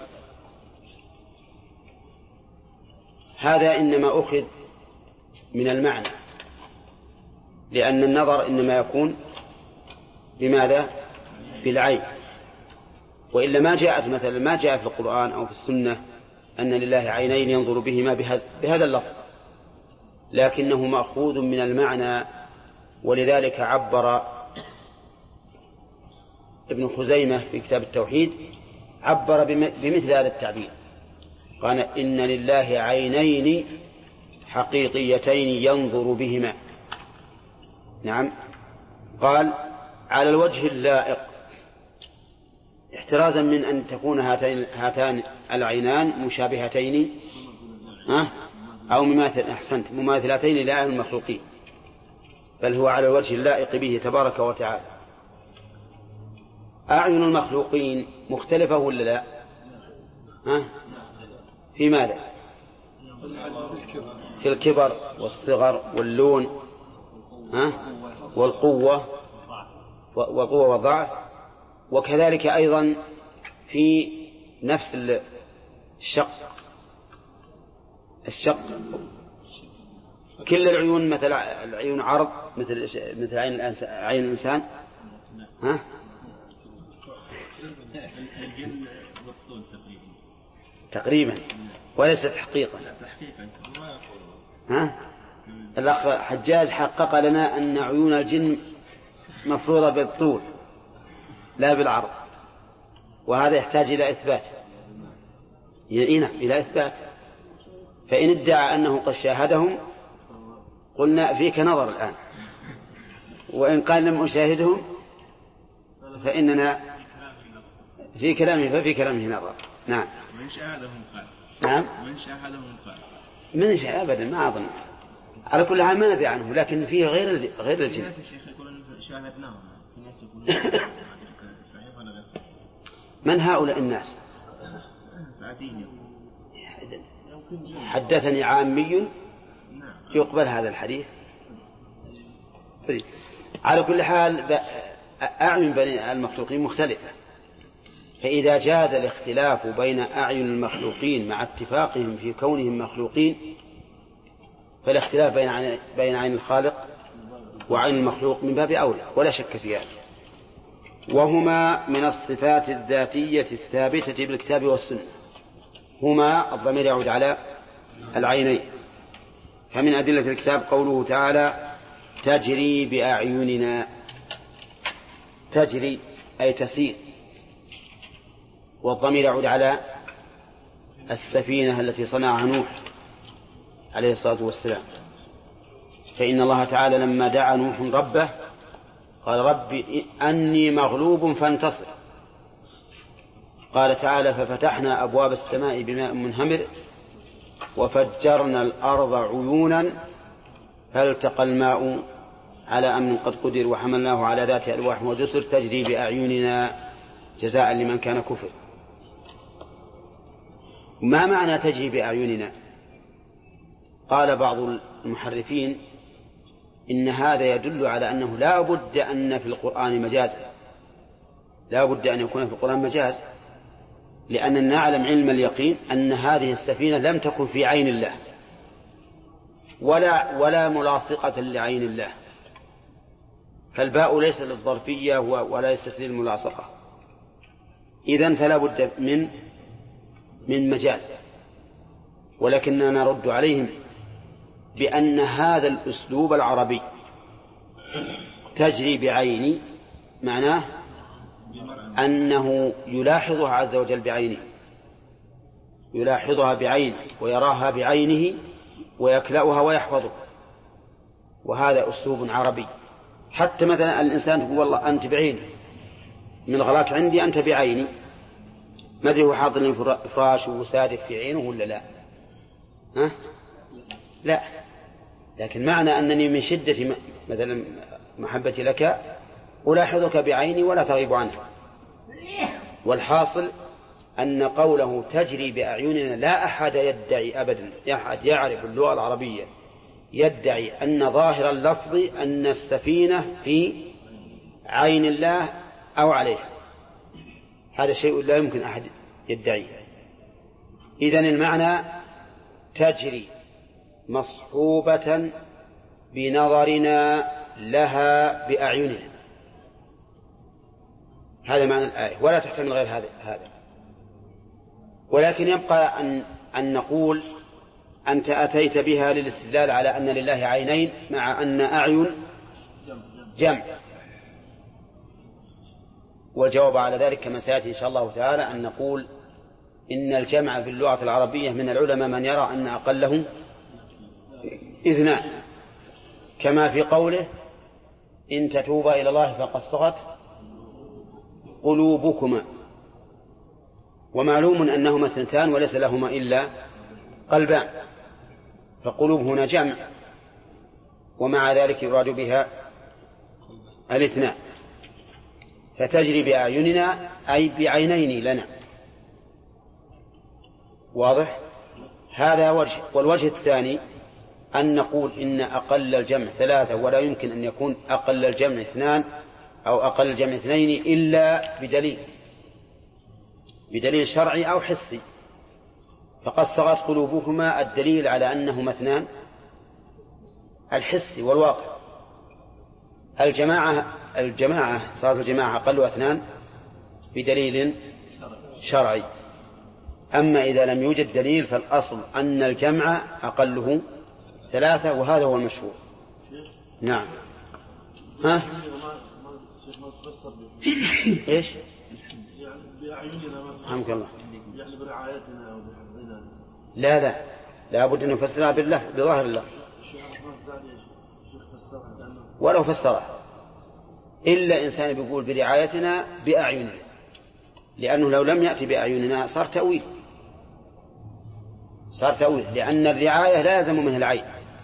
هذا إنما أخذ من المعنى، لأن النظر إنما يكون بماذا؟ بالعين، وإلا ما جاءت مثلا ما جاء في القرآن أو في السنة أن لله عينين ينظر بهما بهذا اللفظ، لكنه مأخوذ من المعنى. ولذلك عبر ابن خزيمة في كتاب التوحيد عبر بمثل هذا التعبير، قال إن لله عينين حقيقيتين ينظر بهما. نعم، قال على الوجه اللائق احترازا من أن تكون هاتين هاتان العينان مشابهتين أو مماثل أحسنت مماثلتين لأعين المخلوقين، بل هو على الوجه اللائق به تبارك وتعالى. أعين المخلوقين مختلفة ولا لا؟ ها؟ في ماذا؟ في الكبر والصغر واللون ها؟ والقوة والقوة والضعف، وكذلك أيضا في نفس الشق الشق كل العيون مثل العيون عرض مثل مثل عين عين الإنسان ها؟ تقريبا وليس تحقيقا. ها؟ الأخ حجاج حقق لنا أن عيون الجن مفروضة بالطول لا بالعرض، وهذا يحتاج إلى إثبات إلى إثبات. فإن ادعى أنه قد شاهدهم قلنا فيك نظر الآن، وإن قال لم أشاهدهم فإننا في كلامه ففي كلامه نظر. نعم. من شاهدهم قال. نعم. من شاهدهم قال. من شاهد أبدا ما أظن، على كل حال ما ندري عنه، لكن فيه غير غير الجن. الشيخ يقولون شاهدناهم، في ناس يقولون صحيح ولا غير؟ من هؤلاء الناس؟ حدثني عامي يقبل هذا الحديث. على كل حال أعين بني المخلوقين مختلفة، فإذا جاز الاختلاف بين أعين المخلوقين مع اتفاقهم في كونهم مخلوقين، فالاختلاف بين عين بين عين الخالق وعين المخلوق من باب أولى ولا شك في هذا. وهما من الصفات الذاتية الثابتة بالكتاب والسنة. هما الضمير يعود على العينين. فمن أدلة الكتاب قوله تعالى تجري بأعيننا، تجري أي تسير، والضمير يعود على السفينة التي صنعها نوح عليه الصلاة والسلام. فإن الله تعالى لما دعا نوح ربه قال رب أني مغلوب فانتصر، قال تعالى ففتحنا أبواب السماء بماء منهمر وفجرنا الأرض عيونا فالتقى الماء على أمر قد قدر وحملناه على ذات ألواح ودسر تجري بأعيننا جزاء لمن كان كفر. ما معنى تجري بأعيننا؟ قال بعض المحرفين إن هذا يدل على أنه لا بد أن في القرآن مجازا، لا بد أن يكون في القرآن مجاز، لأننا نعلم علم اليقين أن هذه السفينة لم تكن في عين الله ولا ولا ملاصقة لعين الله، فالباء ليس للظرفية ولا ليست للملاصقة، إذن فلا بد من من مجاز. ولكننا نرد عليهم بأن هذا الأسلوب العربي تجري بعيني معناه أنه يلاحظها عز وجل بعينه، يلاحظها بعينه ويراها بعينه ويكلأها ويحفظها، وهذا أسلوب عربي. حتى مثلا الإنسان يقول والله أنت بعيني من غلاك عندي أنت بعيني، ما أدري هو حاضر لي فراش وسادف في عينه ولا لا؟ ها؟ لا، لكن معنى أنني من شدة مثلا محبتي لك ألاحظك بعيني ولا تغيب عنه. والحاصل أن قوله تجري بأعيننا لا أحد يدعي أبدا، أحد يعرف اللغة العربية يدعي أن ظاهر اللفظ أن السفينة في عين الله أو عليها، هذا شيء لا يمكن أحد يدعيه. إذن المعنى تجري مصحوبة بنظرنا لها بأعيننا، هذا معنى الآية، ولا تحتمل غير هذا هذا. ولكن يبقى أن أن نقول أنت أتيت بها للاستدلال على أن لله عينين مع أن أعين جمع، والجواب على ذلك كما سيأتي إن شاء الله تعالى أن نقول إن الجمع في اللغة العربية من العلماء من يرى أن أقله اثنان، كما في قوله إن تتوبا إلى الله فقد صغت قلوبكما، ومعلوم أنهما اثنتان وليس لهما إلا قلبان، فقلوب هنا جمع، ومع ذلك يراد بها الاثنان، فتجري بأعيننا أي بعينين لنا. واضح؟ هذا وجه. والوجه الثاني أن نقول إن أقل الجمع ثلاثة، ولا يمكن أن يكون أقل الجمع اثنان أو أقل الجمع اثنين إلا بدليل بدليل شرعي أو حسي. فقد صغت قلوبكما الدليل على أنهما اثنان الحسي والواقع. الجماعة الجماعة صارت الجماعة أقل اثنان بدليل شرعي. أما إذا لم يوجد دليل فالأصل أن الجمع أقله ثلاثة، وهذا هو المشهور. نعم. ها؟ إيش؟ يعني بأعيننا رحمك الله. يعني برعايتنا وبحفظنا. لا لا لا بد أن نفسرها بالله بظاهر الله، ولو فسرها إلا إنسان بيقول برعايتنا بأعيننا، لأنه لو لم يأتي بأعيننا صار تأويل صار تأويل لأن الرعاية لا يلزم منها العين.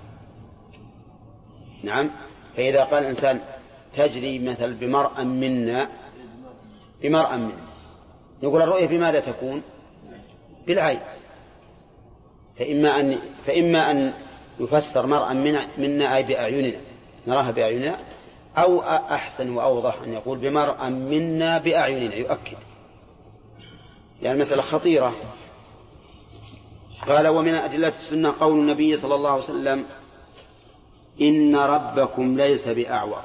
نعم. فإذا قال الإنسان تجري مثل بمرأ منا بمرأ منا، نقول الرؤية بماذا تكون؟ بالعين. فإما أن فإما أن يفسر مرأ منا أي بأعيننا نراها بأعيننا، أو أحسن وأوضح أن يقول بمرأ منا بأعيننا، يؤكد، يعني المسألة خطيرة. قال ومن أدلة السنة قول النبي صلى الله عليه وسلم إن ربكم ليس بأعور.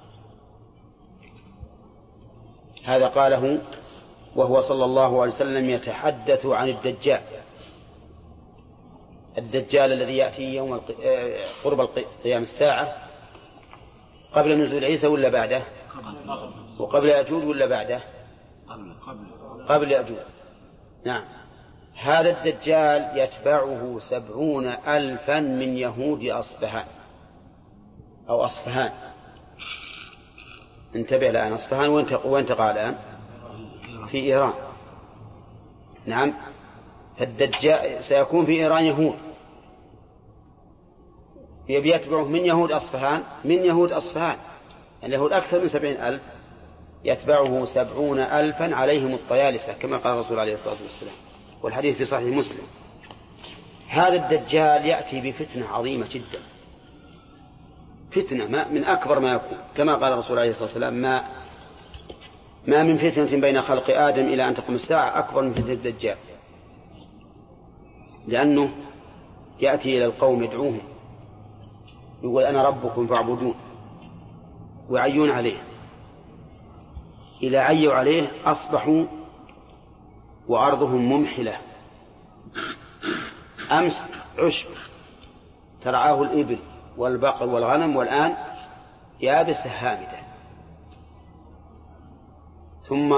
هذا قاله وهو صلى الله عليه وسلم يتحدث عن الدجال الدجال الذي يأتي يوم قرب قيام الساعة، قبل نزول عيسى ولا بعده؟ وقبل يأجوج ولا بعده؟ قبل يأجوج. نعم. هذا الدجال يتبعه سبعون ألفا من يهود أصفهان أو أصفهان. انتبه الآن، أصفهان وين تقع الآن؟ في إيران. نعم. فالدجال سيكون في إيران يهود يتبعه من يهود أصفهان من يهود أصفهان اليهود أكثر من سبعين ألف، يتبعه سبعون ألفا عليهم الطيالسة كما قال الرسول عليه الصلاة والسلام، والحديث في صحيح مسلم. هذا الدجال يأتي بفتنة عظيمة جدا، فتنة ما من أكبر ما يكون، كما قال الرسول عليه الصلاة والسلام ما ما من فتنة بين خلق آدم إلى أن تقوم الساعة أكبر من فتنة الدجال، لأنه يأتي إلى القوم يدعوهم يقول أنا ربكم فاعبدون ويعيون عليه، إلى عيوا عليه أصبحوا وأرضهم ممحلة، أمس عشب ترعاه الإبل والبقر والغنم والآن يابسة هامدة. ثم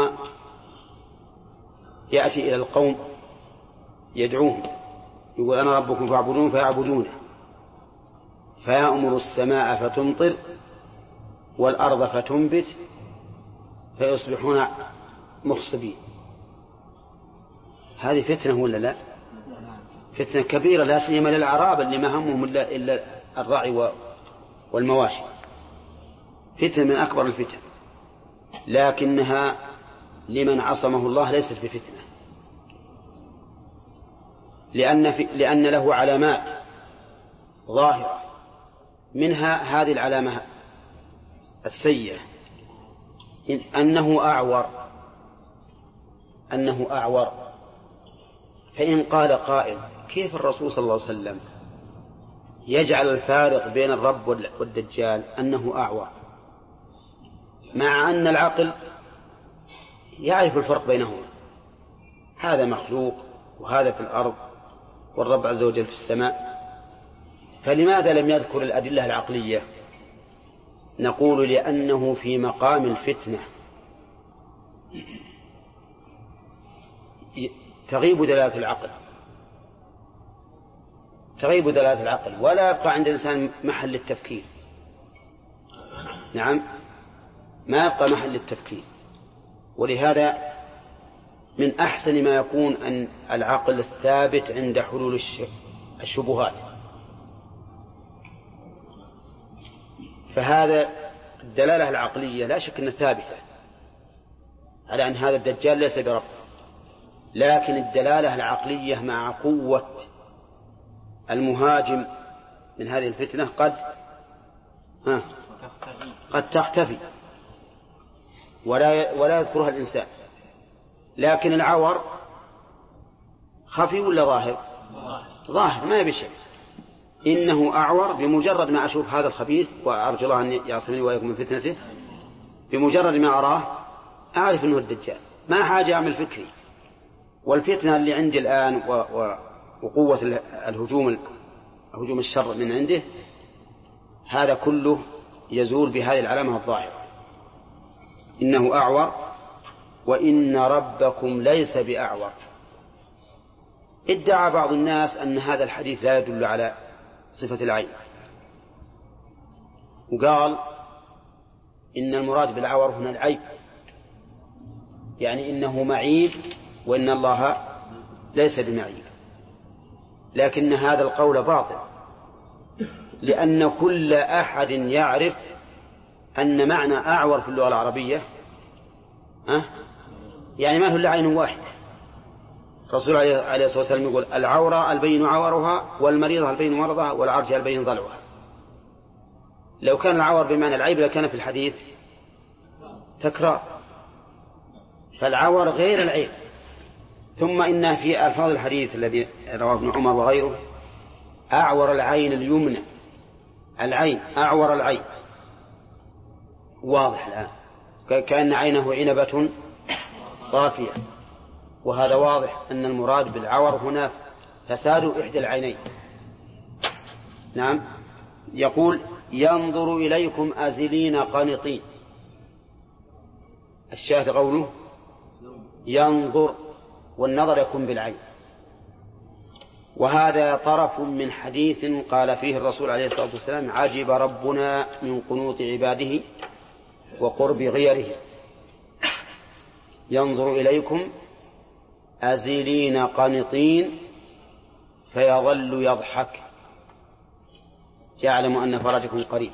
يأتي إلى القوم يدعوهم يقول أنا ربكم فاعبدون فيعبدونه، فيأمر السماء فتمطر والأرض فتنبت فيصبحون مخصبين. هذه فتنة ولا لا؟ فتنة كبيرة، لا سيما للأعراب اللي ما همهم إلا الرعي والمواشي، فتنة من أكبر الفتن، لكنها لمن عصمه الله ليست بفتنة، لأن, في لأن له علامات ظاهرة، منها هذه العلامة السيئة أنه أعور أنه أعور فإن قال قائل كيف الرسول صلى الله عليه وسلم يجعل الفارق بين الرب والدجال أنه أعور، مع أن العقل يعرف الفرق بينهما، هذا مخلوق وهذا في الأرض والرب عز وجل في السماء، فلماذا لم يذكر الأدلة العقلية؟ نقول لأنه في مقام الفتنة تغيب دلالة العقل تغيب دلالة العقل ولا يبقى عند الإنسان محل للتفكير. نعم، ما يبقى محل للتفكير، ولهذا من أحسن ما يكون أن العقل الثابت عند حلول الشبهات. فهذا الدلالة العقلية لا شك أنها ثابتة على أن هذا الدجال ليس برب، لكن الدلالة العقلية مع قوة المهاجم من هذه الفتنة قد ها قد تختفي ولا ولا يذكرها الإنسان. لكن العور خفي ولا ظاهر؟ ظاهر، ما يبي شيء. إنه أعور بمجرد ما أشوف هذا الخبيث وأرجو الله أن يعصمني وإياكم من فتنته، بمجرد ما أراه أعرف أنه الدجال، ما حاجة أعمل فكري. والفتنة اللي عندي الآن وقوة الهجوم هجوم الشر من عنده هذا كله يزول بهذه العلامة الظاهرة، إنه أعور وإن ربكم ليس بأعور. ادعى بعض الناس أن هذا الحديث لا يدل على صفة العين، وقال إن المراد بالعور هنا العيب، يعني إنه معيب وإن الله ليس بمعيب. لكن هذا القول باطل، لأن كل أحد يعرف أن معنى أعور في اللغة العربية أه؟ يعني ما هو إلا عين واحدة. الرسول عليه الصلاة والسلام يقول العورة البين عورها والمريضة البين مرضها والعرج البين ضلعها. لو كان العور بمعنى العيب لكان في الحديث تكرار، فالعور غير العيب. ثم إن في ألفاظ الحديث الذي رواه ابن عمر وغيره أعور العين اليمنى، العين أعور العين، واضح الآن كأن عينه عنبة طافية، وهذا واضح أن المراد بالعور هنا فساد إحدى العينين. نعم، يقول ينظر إليكم أزلين قانطين، الشاهد قوله ينظر، والنظر يكون بالعين. وهذا طرف من حديث قال فيه الرسول عليه الصلاة والسلام عجب ربنا من قنوط عباده وقرب غيره، ينظر إليكم أزلين قانطين فيظل يضحك، يعلم أن فرجكم قريب.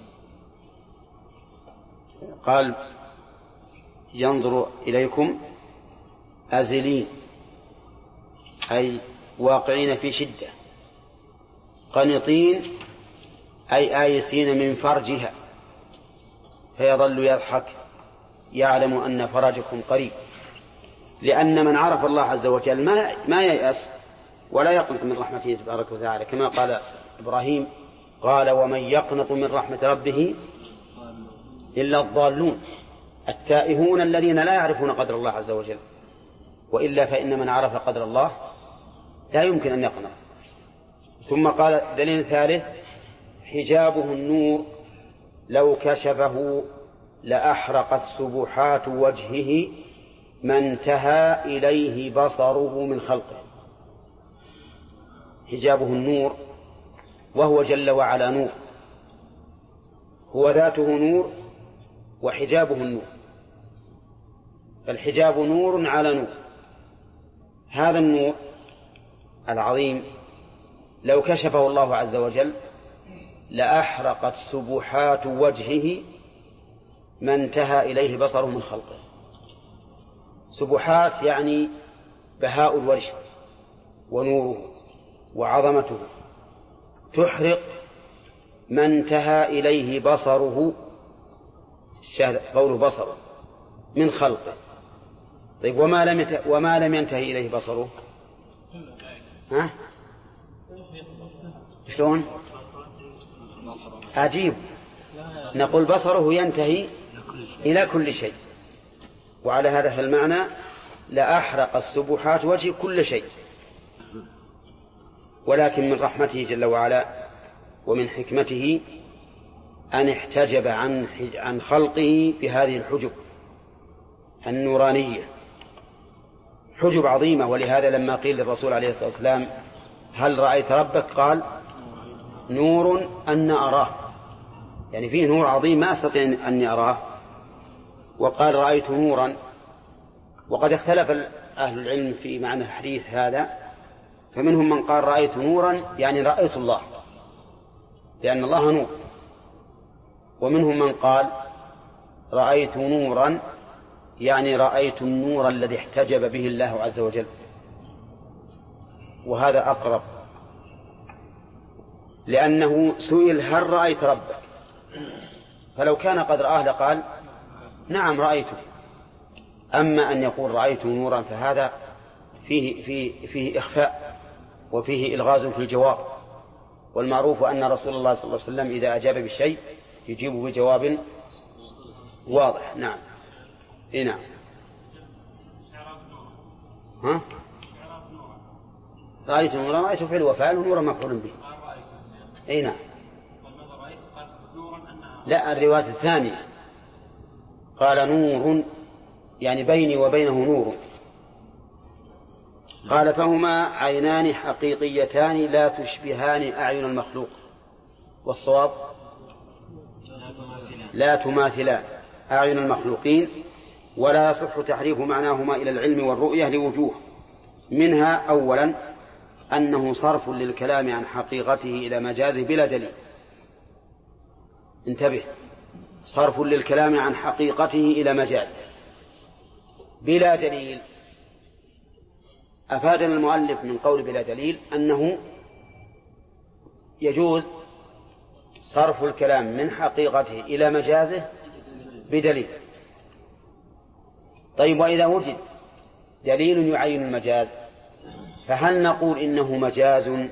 قال ينظر إليكم أزلين أي واقعين في شدة، قنطين أي آيسين من فرجها، فيظل يضحك يعلم أن فرجكم قريب، لأن من عرف الله عز وجل ما ما ييأس ولا يقنط من رحمته تبارك وتعالى، كما قال إبراهيم قال ومن يقنط من رحمة ربه إلا الضالون، التائهون الذين لا يعرفون قدر الله عز وجل، وإلا فإن من عرف قدر الله لا يمكن أن يقنط. ثم قال دليل ثالث حجابه النور لو كشفه لأحرقت سبحات وجهه ما انتهى إليه بصره من خلقه. حجابه النور وهو جل وعلا نور، هو ذاته نور وحجابه النور، فالحجاب نور على نور. هذا النور العظيم لو كشفه الله عز وجل لأحرقت سبحات وجهه ما انتهى إليه بصره من خلقه. سبحات يعني بهاء الوجه ونوره وعظمته، تحرق ما انتهى إليه بصره، قوله بصره من خلقه. طيب وما لم يت... وما لم ينتهي إليه بصره ها؟ شلون؟ عجيب، نقول بصره ينتهي إلى كل شيء، وعلى هذا المعنى لأحرق السبحات وجه كل شيء. ولكن من رحمته جل وعلا ومن حكمته أن احتجب عن عن خلقه بهذه الحجب النورانية، حجب عظيمة. ولهذا لما قيل للرسول عليه الصلاة والسلام هل رأيت ربك؟ قال نور أن أراه، يعني فيه نور عظيم ما أستطيع أن أراه. وقال رأيت نورا. وقد اختلف أهل العلم في معنى الحديث هذا، فمنهم من قال رأيت نورا يعني رأيت الله لأن الله نور، ومنهم من قال رأيت نورا يعني رأيت النور الذي احتجب به الله عز وجل، وهذا أقرب، لأنه سئل هل رأيت ربك؟ فلو كان قد رآه لقال نعم رأيته. أما أن يقول رأيت نورا فهذا فيه, فيه, فيه إخفاء وفيه إلغاز في الجواب، والمعروف أن رسول الله صلى الله عليه وسلم إذا أجاب بالشيء يجيب بجواب واضح. نعم إيه نعم ها؟ رأيت نورا، رأيت فعل وفعل ونورا مفعول به. أي نعم. لا الرواية الثانية قال نور يعني بيني وبينه نور. قال فهما عينان حقيقيتان لا تشبهان أعين المخلوق، والصواب لا تماثلان أعين المخلوقين، ولا يصح تحريف معناهما إلى العلم والرؤية لوجوه. منها أولا أنه صرف للكلام عن حقيقته إلى مجازه بلا دليل. انتبه، صرف للكلام عن حقيقته إلى مجازه بلا دليل. أفادنا المؤلف من قول بلا دليل أنه يجوز صرف الكلام من حقيقته إلى مجازه بدليل. طيب وإذا وجد دليل يعين المجاز فهل نقول إنه مجاز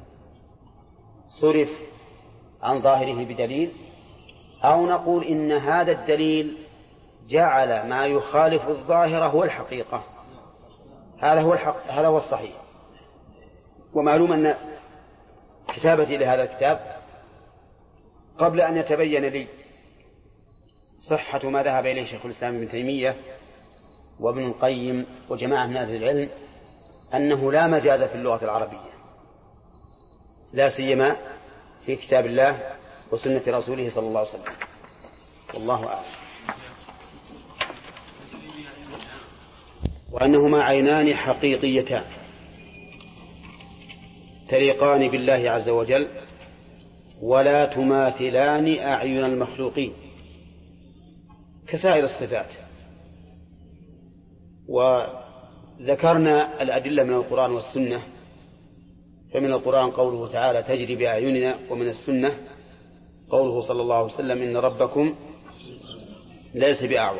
صرف عن ظاهره بدليل، أو نقول إن هذا الدليل جعل ما يخالف الظاهر هو الحقيقة؟ هذا هو الحق، هذا هو الصحيح. ومعلوم أن كتابتي لهذا الكتاب قبل أن يتبين لي صحة ما ذهب إليه شيخ الإسلام ابن تيمية وابن القيم وجماعة من أهل العلم أنه لا مجاز في اللغة العربية، لا سيما في كتاب الله وسنة رسوله صلى الله عليه وسلم، والله أعلم. وأنهما عينان حقيقيتان تليقان بالله عز وجل ولا تماثلان أعين المخلوقين كسائر الصفات. وذكرنا الأدلة من القرآن والسنة، فمن القرآن قوله تعالى تجري بأعيننا، ومن السنة قوله صلى الله عليه وسلم إن ربكم ليس بأعور.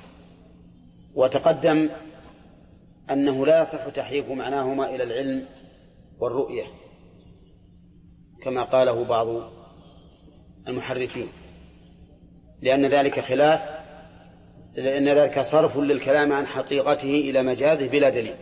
وتقدم أنه لا يصح تحريف معناهما إلى العلم والرؤية كما قاله بعض المحرفين، لأن ذلك خلاف لأن ذلك صرف للكلام عن حقيقته إلى مجازه بلا دليل،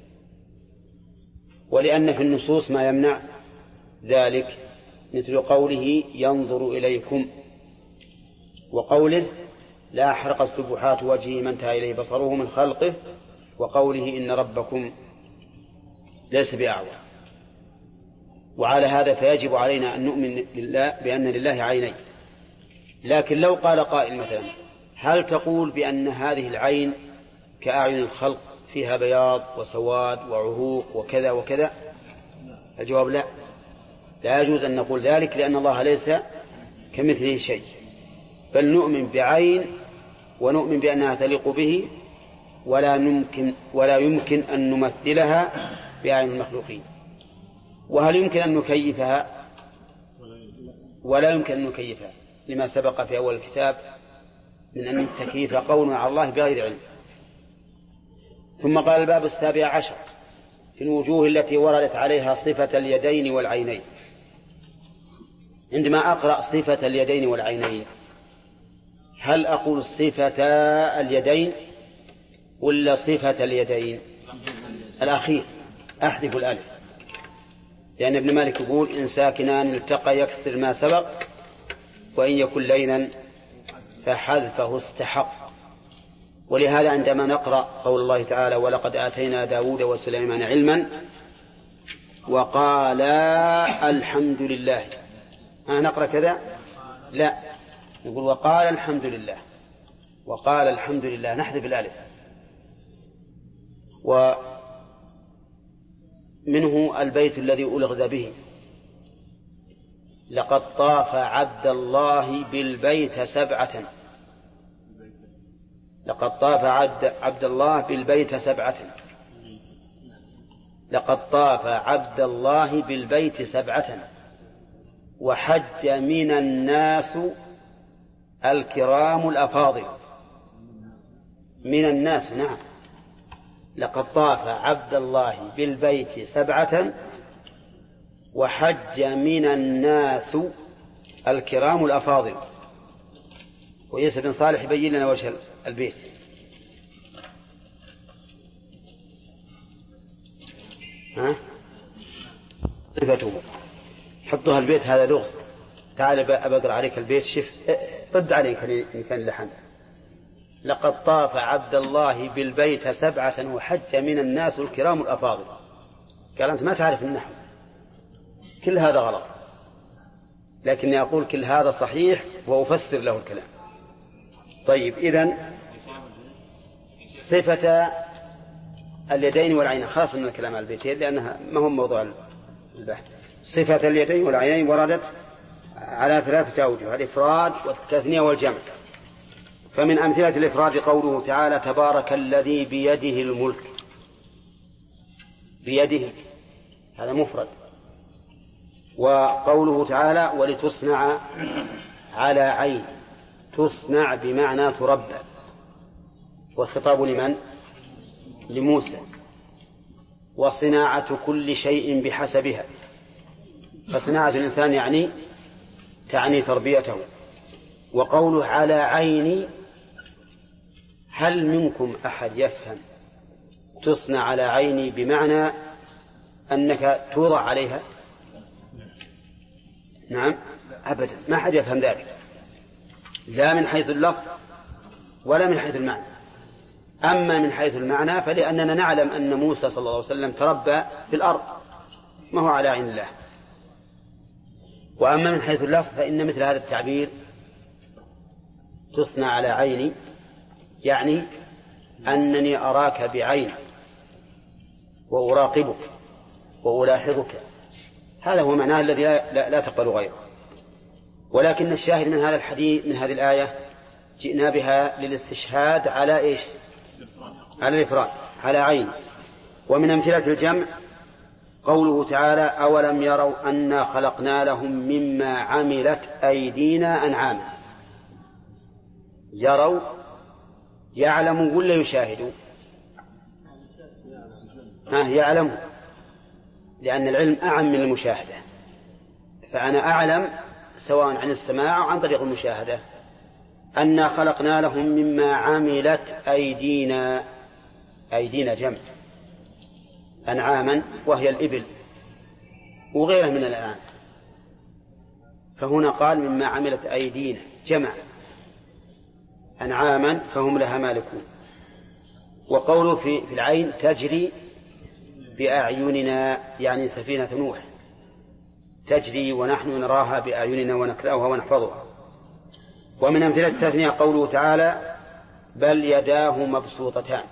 ولأن في النصوص ما يمنع ذلك، مثل قوله ينظر إليكم، وقوله لا أحرق السبحات وجهه من انتهى إليه بصره من خلقه، وقوله إن ربكم ليس بأعور. وعلى هذا فيجب علينا أن نؤمن لله بأن لله عينين. لكن لو قال قائل مثلا هل تقول بأن هذه العين كأعين الخلق فيها بياض وسواد وعروق وكذا وكذا؟ الجواب لا، لا يجوز أن نقول ذلك، لأن الله ليس كمثله شيء، بل نؤمن بعين ونؤمن بأنها تليق به، ولا يمكن ولا يمكن أن نمثلها بعين المخلوقين. وهل يمكن أن نكيفها؟ ولا يمكن أن نكيفها، لما سبق في أول الكتاب من أن التكييف قول على الله بغير علم. ثم قال الباب السابع عشر في الوجوه التي وردت عليها صفة اليدين والعينين. عندما أقرأ صفة اليدين والعينين هل أقول صفة اليدين ولا صفة اليدين؟ الأخير أحذف الألف، لأن ابن مالك يقول إن ساكنان التقى يكسر ما سبق، وإن يكن لينا فحذفه استحق. ولهذا عندما نقرأ قول الله تعالى ولقد آتينا داود وسليمان علما وقالا الحمد لله، ها نقرأ كذا؟ لا، نقول وقال الحمد لله، وقال الحمد لله نحذف الألف. ومنه البيت الذي ألغز به لقد طاف عبد الله بالبيت سبعة، لقد طاف عبد, عبد الله بالبيت سبعة، لقد طاف عبد الله بالبيت سبعة وحج من الناس الكرام الأفاضل. من الناس، نعم، لقد طاف عبد الله بالبيت سبعة وحج من الناس الكرام الأفاضل. ويوسف بن صالح يبين لنا وجه البيت. ها صفته حطها البيت هذا لغز. تعال أبقر عليك البيت، شف رد عليك إن كان لحن. لقد طاف عبد الله بالبيت سبعة وحج من الناس الكرام الأفاضل. قال أنت ما تعرف النحو، كل هذا غلط، لكني أقول كل هذا صحيح وأفسر له الكلام. طيب، إذن صفة اليدين والعينين، خاصة من الكلام على البيتين لأنها ما هو موضوع البحث. صفة اليدين والعينين وردت على ثلاثة أوجه: الإفراد والتثنية والجمع. فمن أمثلة الإفراد قوله تعالى تبارك الذي بيده الملك. بيده هذا مفرد. وقوله تعالى ولتصنع على عين، تصنع بمعنى تربى، والخطاب لمن؟ لموسى. وصناعة كل شيء بحسبها، فصناعة الإنسان يعني تعني تربيته. وقوله على عيني، هل منكم أحد يفهم تصنع على عيني بمعنى أنك توضع عليها؟ نعم، أبدا، ما أحد يفهم ذلك، لا من حيث اللفظ ولا من حيث المعنى. أما من حيث المعنى فلأننا نعلم أن موسى صلى الله عليه وسلم تربى في الأرض، ما هو على عين الله. وأما من حيث اللفظ فإن مثل هذا التعبير تصنع على عيني يعني أنني أراك بعين وأراقبك وألاحظك، هذا هو معناه الذي لا, لا, لا تقبل غيره. ولكن الشاهد من هذا الحديث من هذه الآية جئنا بها للاستشهاد على إيش؟ على الإفراد، على عين. ومن أمثلة الجمع قوله تعالى أولم يروا أنا خلقنا لهم مما عملت أيدينا أنعاما. يروا يعلموا ولا يشاهدوا؟ ها يعلموا، لأن العلم أعم من المشاهدة، فأنا أعلم سواء عن السماع أو عن طريق المشاهدة أنا خلقنا لهم مما عملت أيدينا. أيدينا جمع أنعاما وهي الإبل وغيرها من الأنعام، فهنا قال مما عملت أيدينا جمع أنعاما فهم لها مالكون. وقوله في العين تجري بأعيننا يعني سفينة نوح تجري ونحن نراها بأعيننا ونكرأها ونحفظها. ومن أمثلة التثنية قوله تعالى بل يداه مبسوطتان.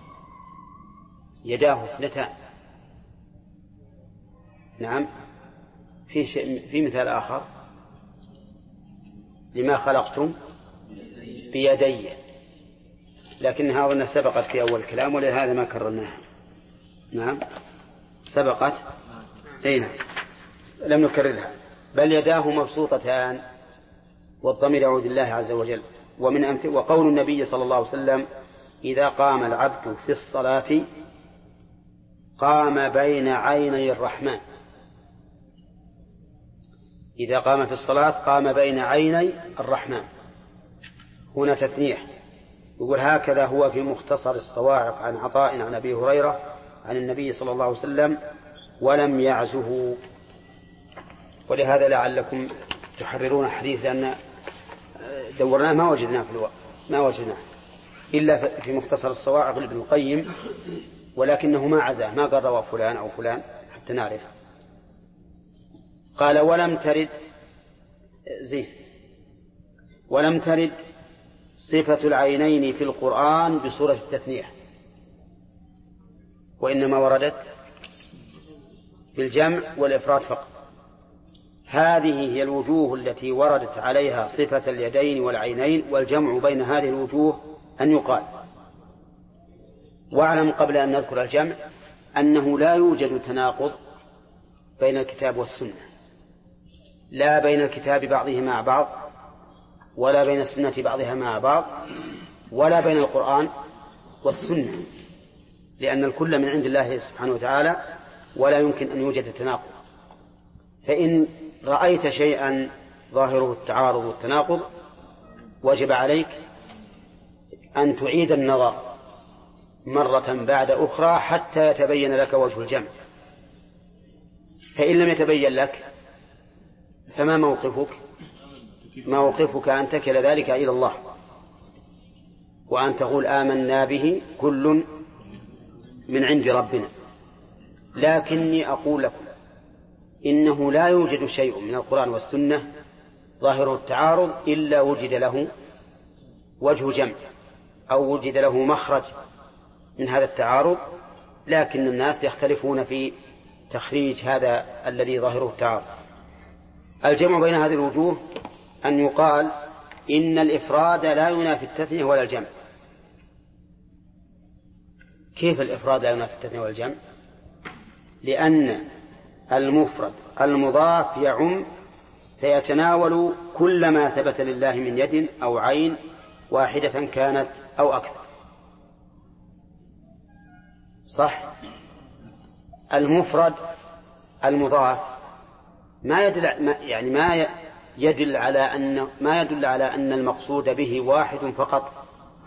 يداه اثنتان. نعم في شيء في مثال آخر لما خلقتم بيدي، لكنها أظن سبقت في أول الكلام ولهذا ما كررناها. نعم سبقت أين لم نكررها. بل يداه مبسوطتان والضمير يعود الله عز وجل. ومن أمثلة وقول النبي صلى الله عليه وسلم إذا قام العبد في الصلاة قام بين عيني الرحمن. إذا قام في الصلاة قام بين عيني الرحمن. هنا تثنية. يقول هكذا هو في مختصر الصواعق عن عطاء عن أبي هريرة عن النبي صلى الله عليه وسلم ولم يعزه. ولهذا لعلكم تحررون حديث لأن دورناه ما وجدناه في الوقت ما وجدناه إلا في مختصر الصواعق لابن القيم، ولكنه ما عزاه ما قال رواه فلان أو فلان حتى نعرف. قال ولم ترد زين ولم ترد صفة العينين في القرآن بصورة التثنية، وإنما وردت بالجمع والإفراد فقط. هذه هي الوجوه التي وردت عليها صفة اليدين والعينين، والجمع بين هذه الوجوه أن يقال. واعلم قبل أن نذكر الجمع أنه لا يوجد تناقض بين الكتاب والسنة، لا بين الكتاب بعضه مع بعض ولا بين السنة بعضها مع بعض ولا بين القرآن والسنة، لأن الكل من عند الله سبحانه وتعالى ولا يمكن أن يوجد تناقض. فإن رأيت شيئا ظاهره التعارض والتناقض وجب عليك أن تعيد النظر مرة بعد أخرى حتى يتبين لك وجه الجمع. فإن لم يتبين لك فما موقفك؟ موقفك أن تكل ذلك إلى الله وأن تقول آمنا به كل من عند ربنا. لكني أقول لكم إنه لا يوجد شيء من القرآن والسنة ظاهره التعارض إلا وجد له وجه جمع أو وجد له مخرج من هذا التعارض، لكن الناس يختلفون في تخريج هذا الذي ظاهره التعارض. الجمع بين هذه الوجوه أن يقال إن الإفراد لا ينافي التثنية ولا الجمع. كيف الإفراد لا ينافي التثنية ولا الجمع؟ لأن المفرد المضاف يعم فيتناول كل ما ثبت لله من يد أو عين واحدة كانت أو أكثر. صح؟ المفرد المضاف ما يدل يعني ما يدل على أن ما يدل على أن المقصود به واحد فقط،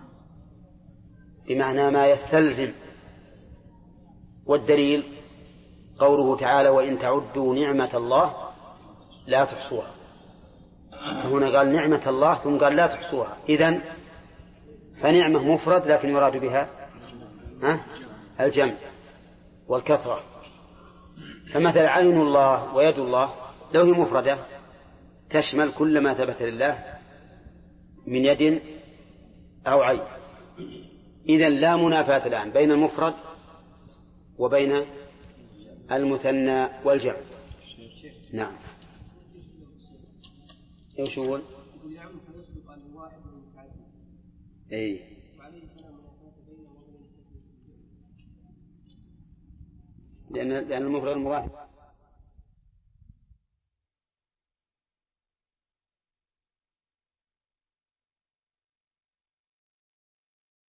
بمعنى ما يستلزم. والدليل قوله تعالى وإن تعدوا نعمة الله لا تحصوها. هنا قال نعمة الله ثم قال لا تحصوها، إذن فنعمة مفرد لكن يراد بها ها الجمع والكثرة. فمثل عين الله ويد الله لو هي مفردة تشمل كل ما ثبت لله من يد أو عين. إذن لا منافاة الآن بين المفرد وبين المثنى والجمع. نعم ايش يقول؟ يقول يعم فيصدق على الواحد والمتعدد. اي. وعليه فلا منافاة بينه وبين التكليف. لأن لأن المفرد المضاف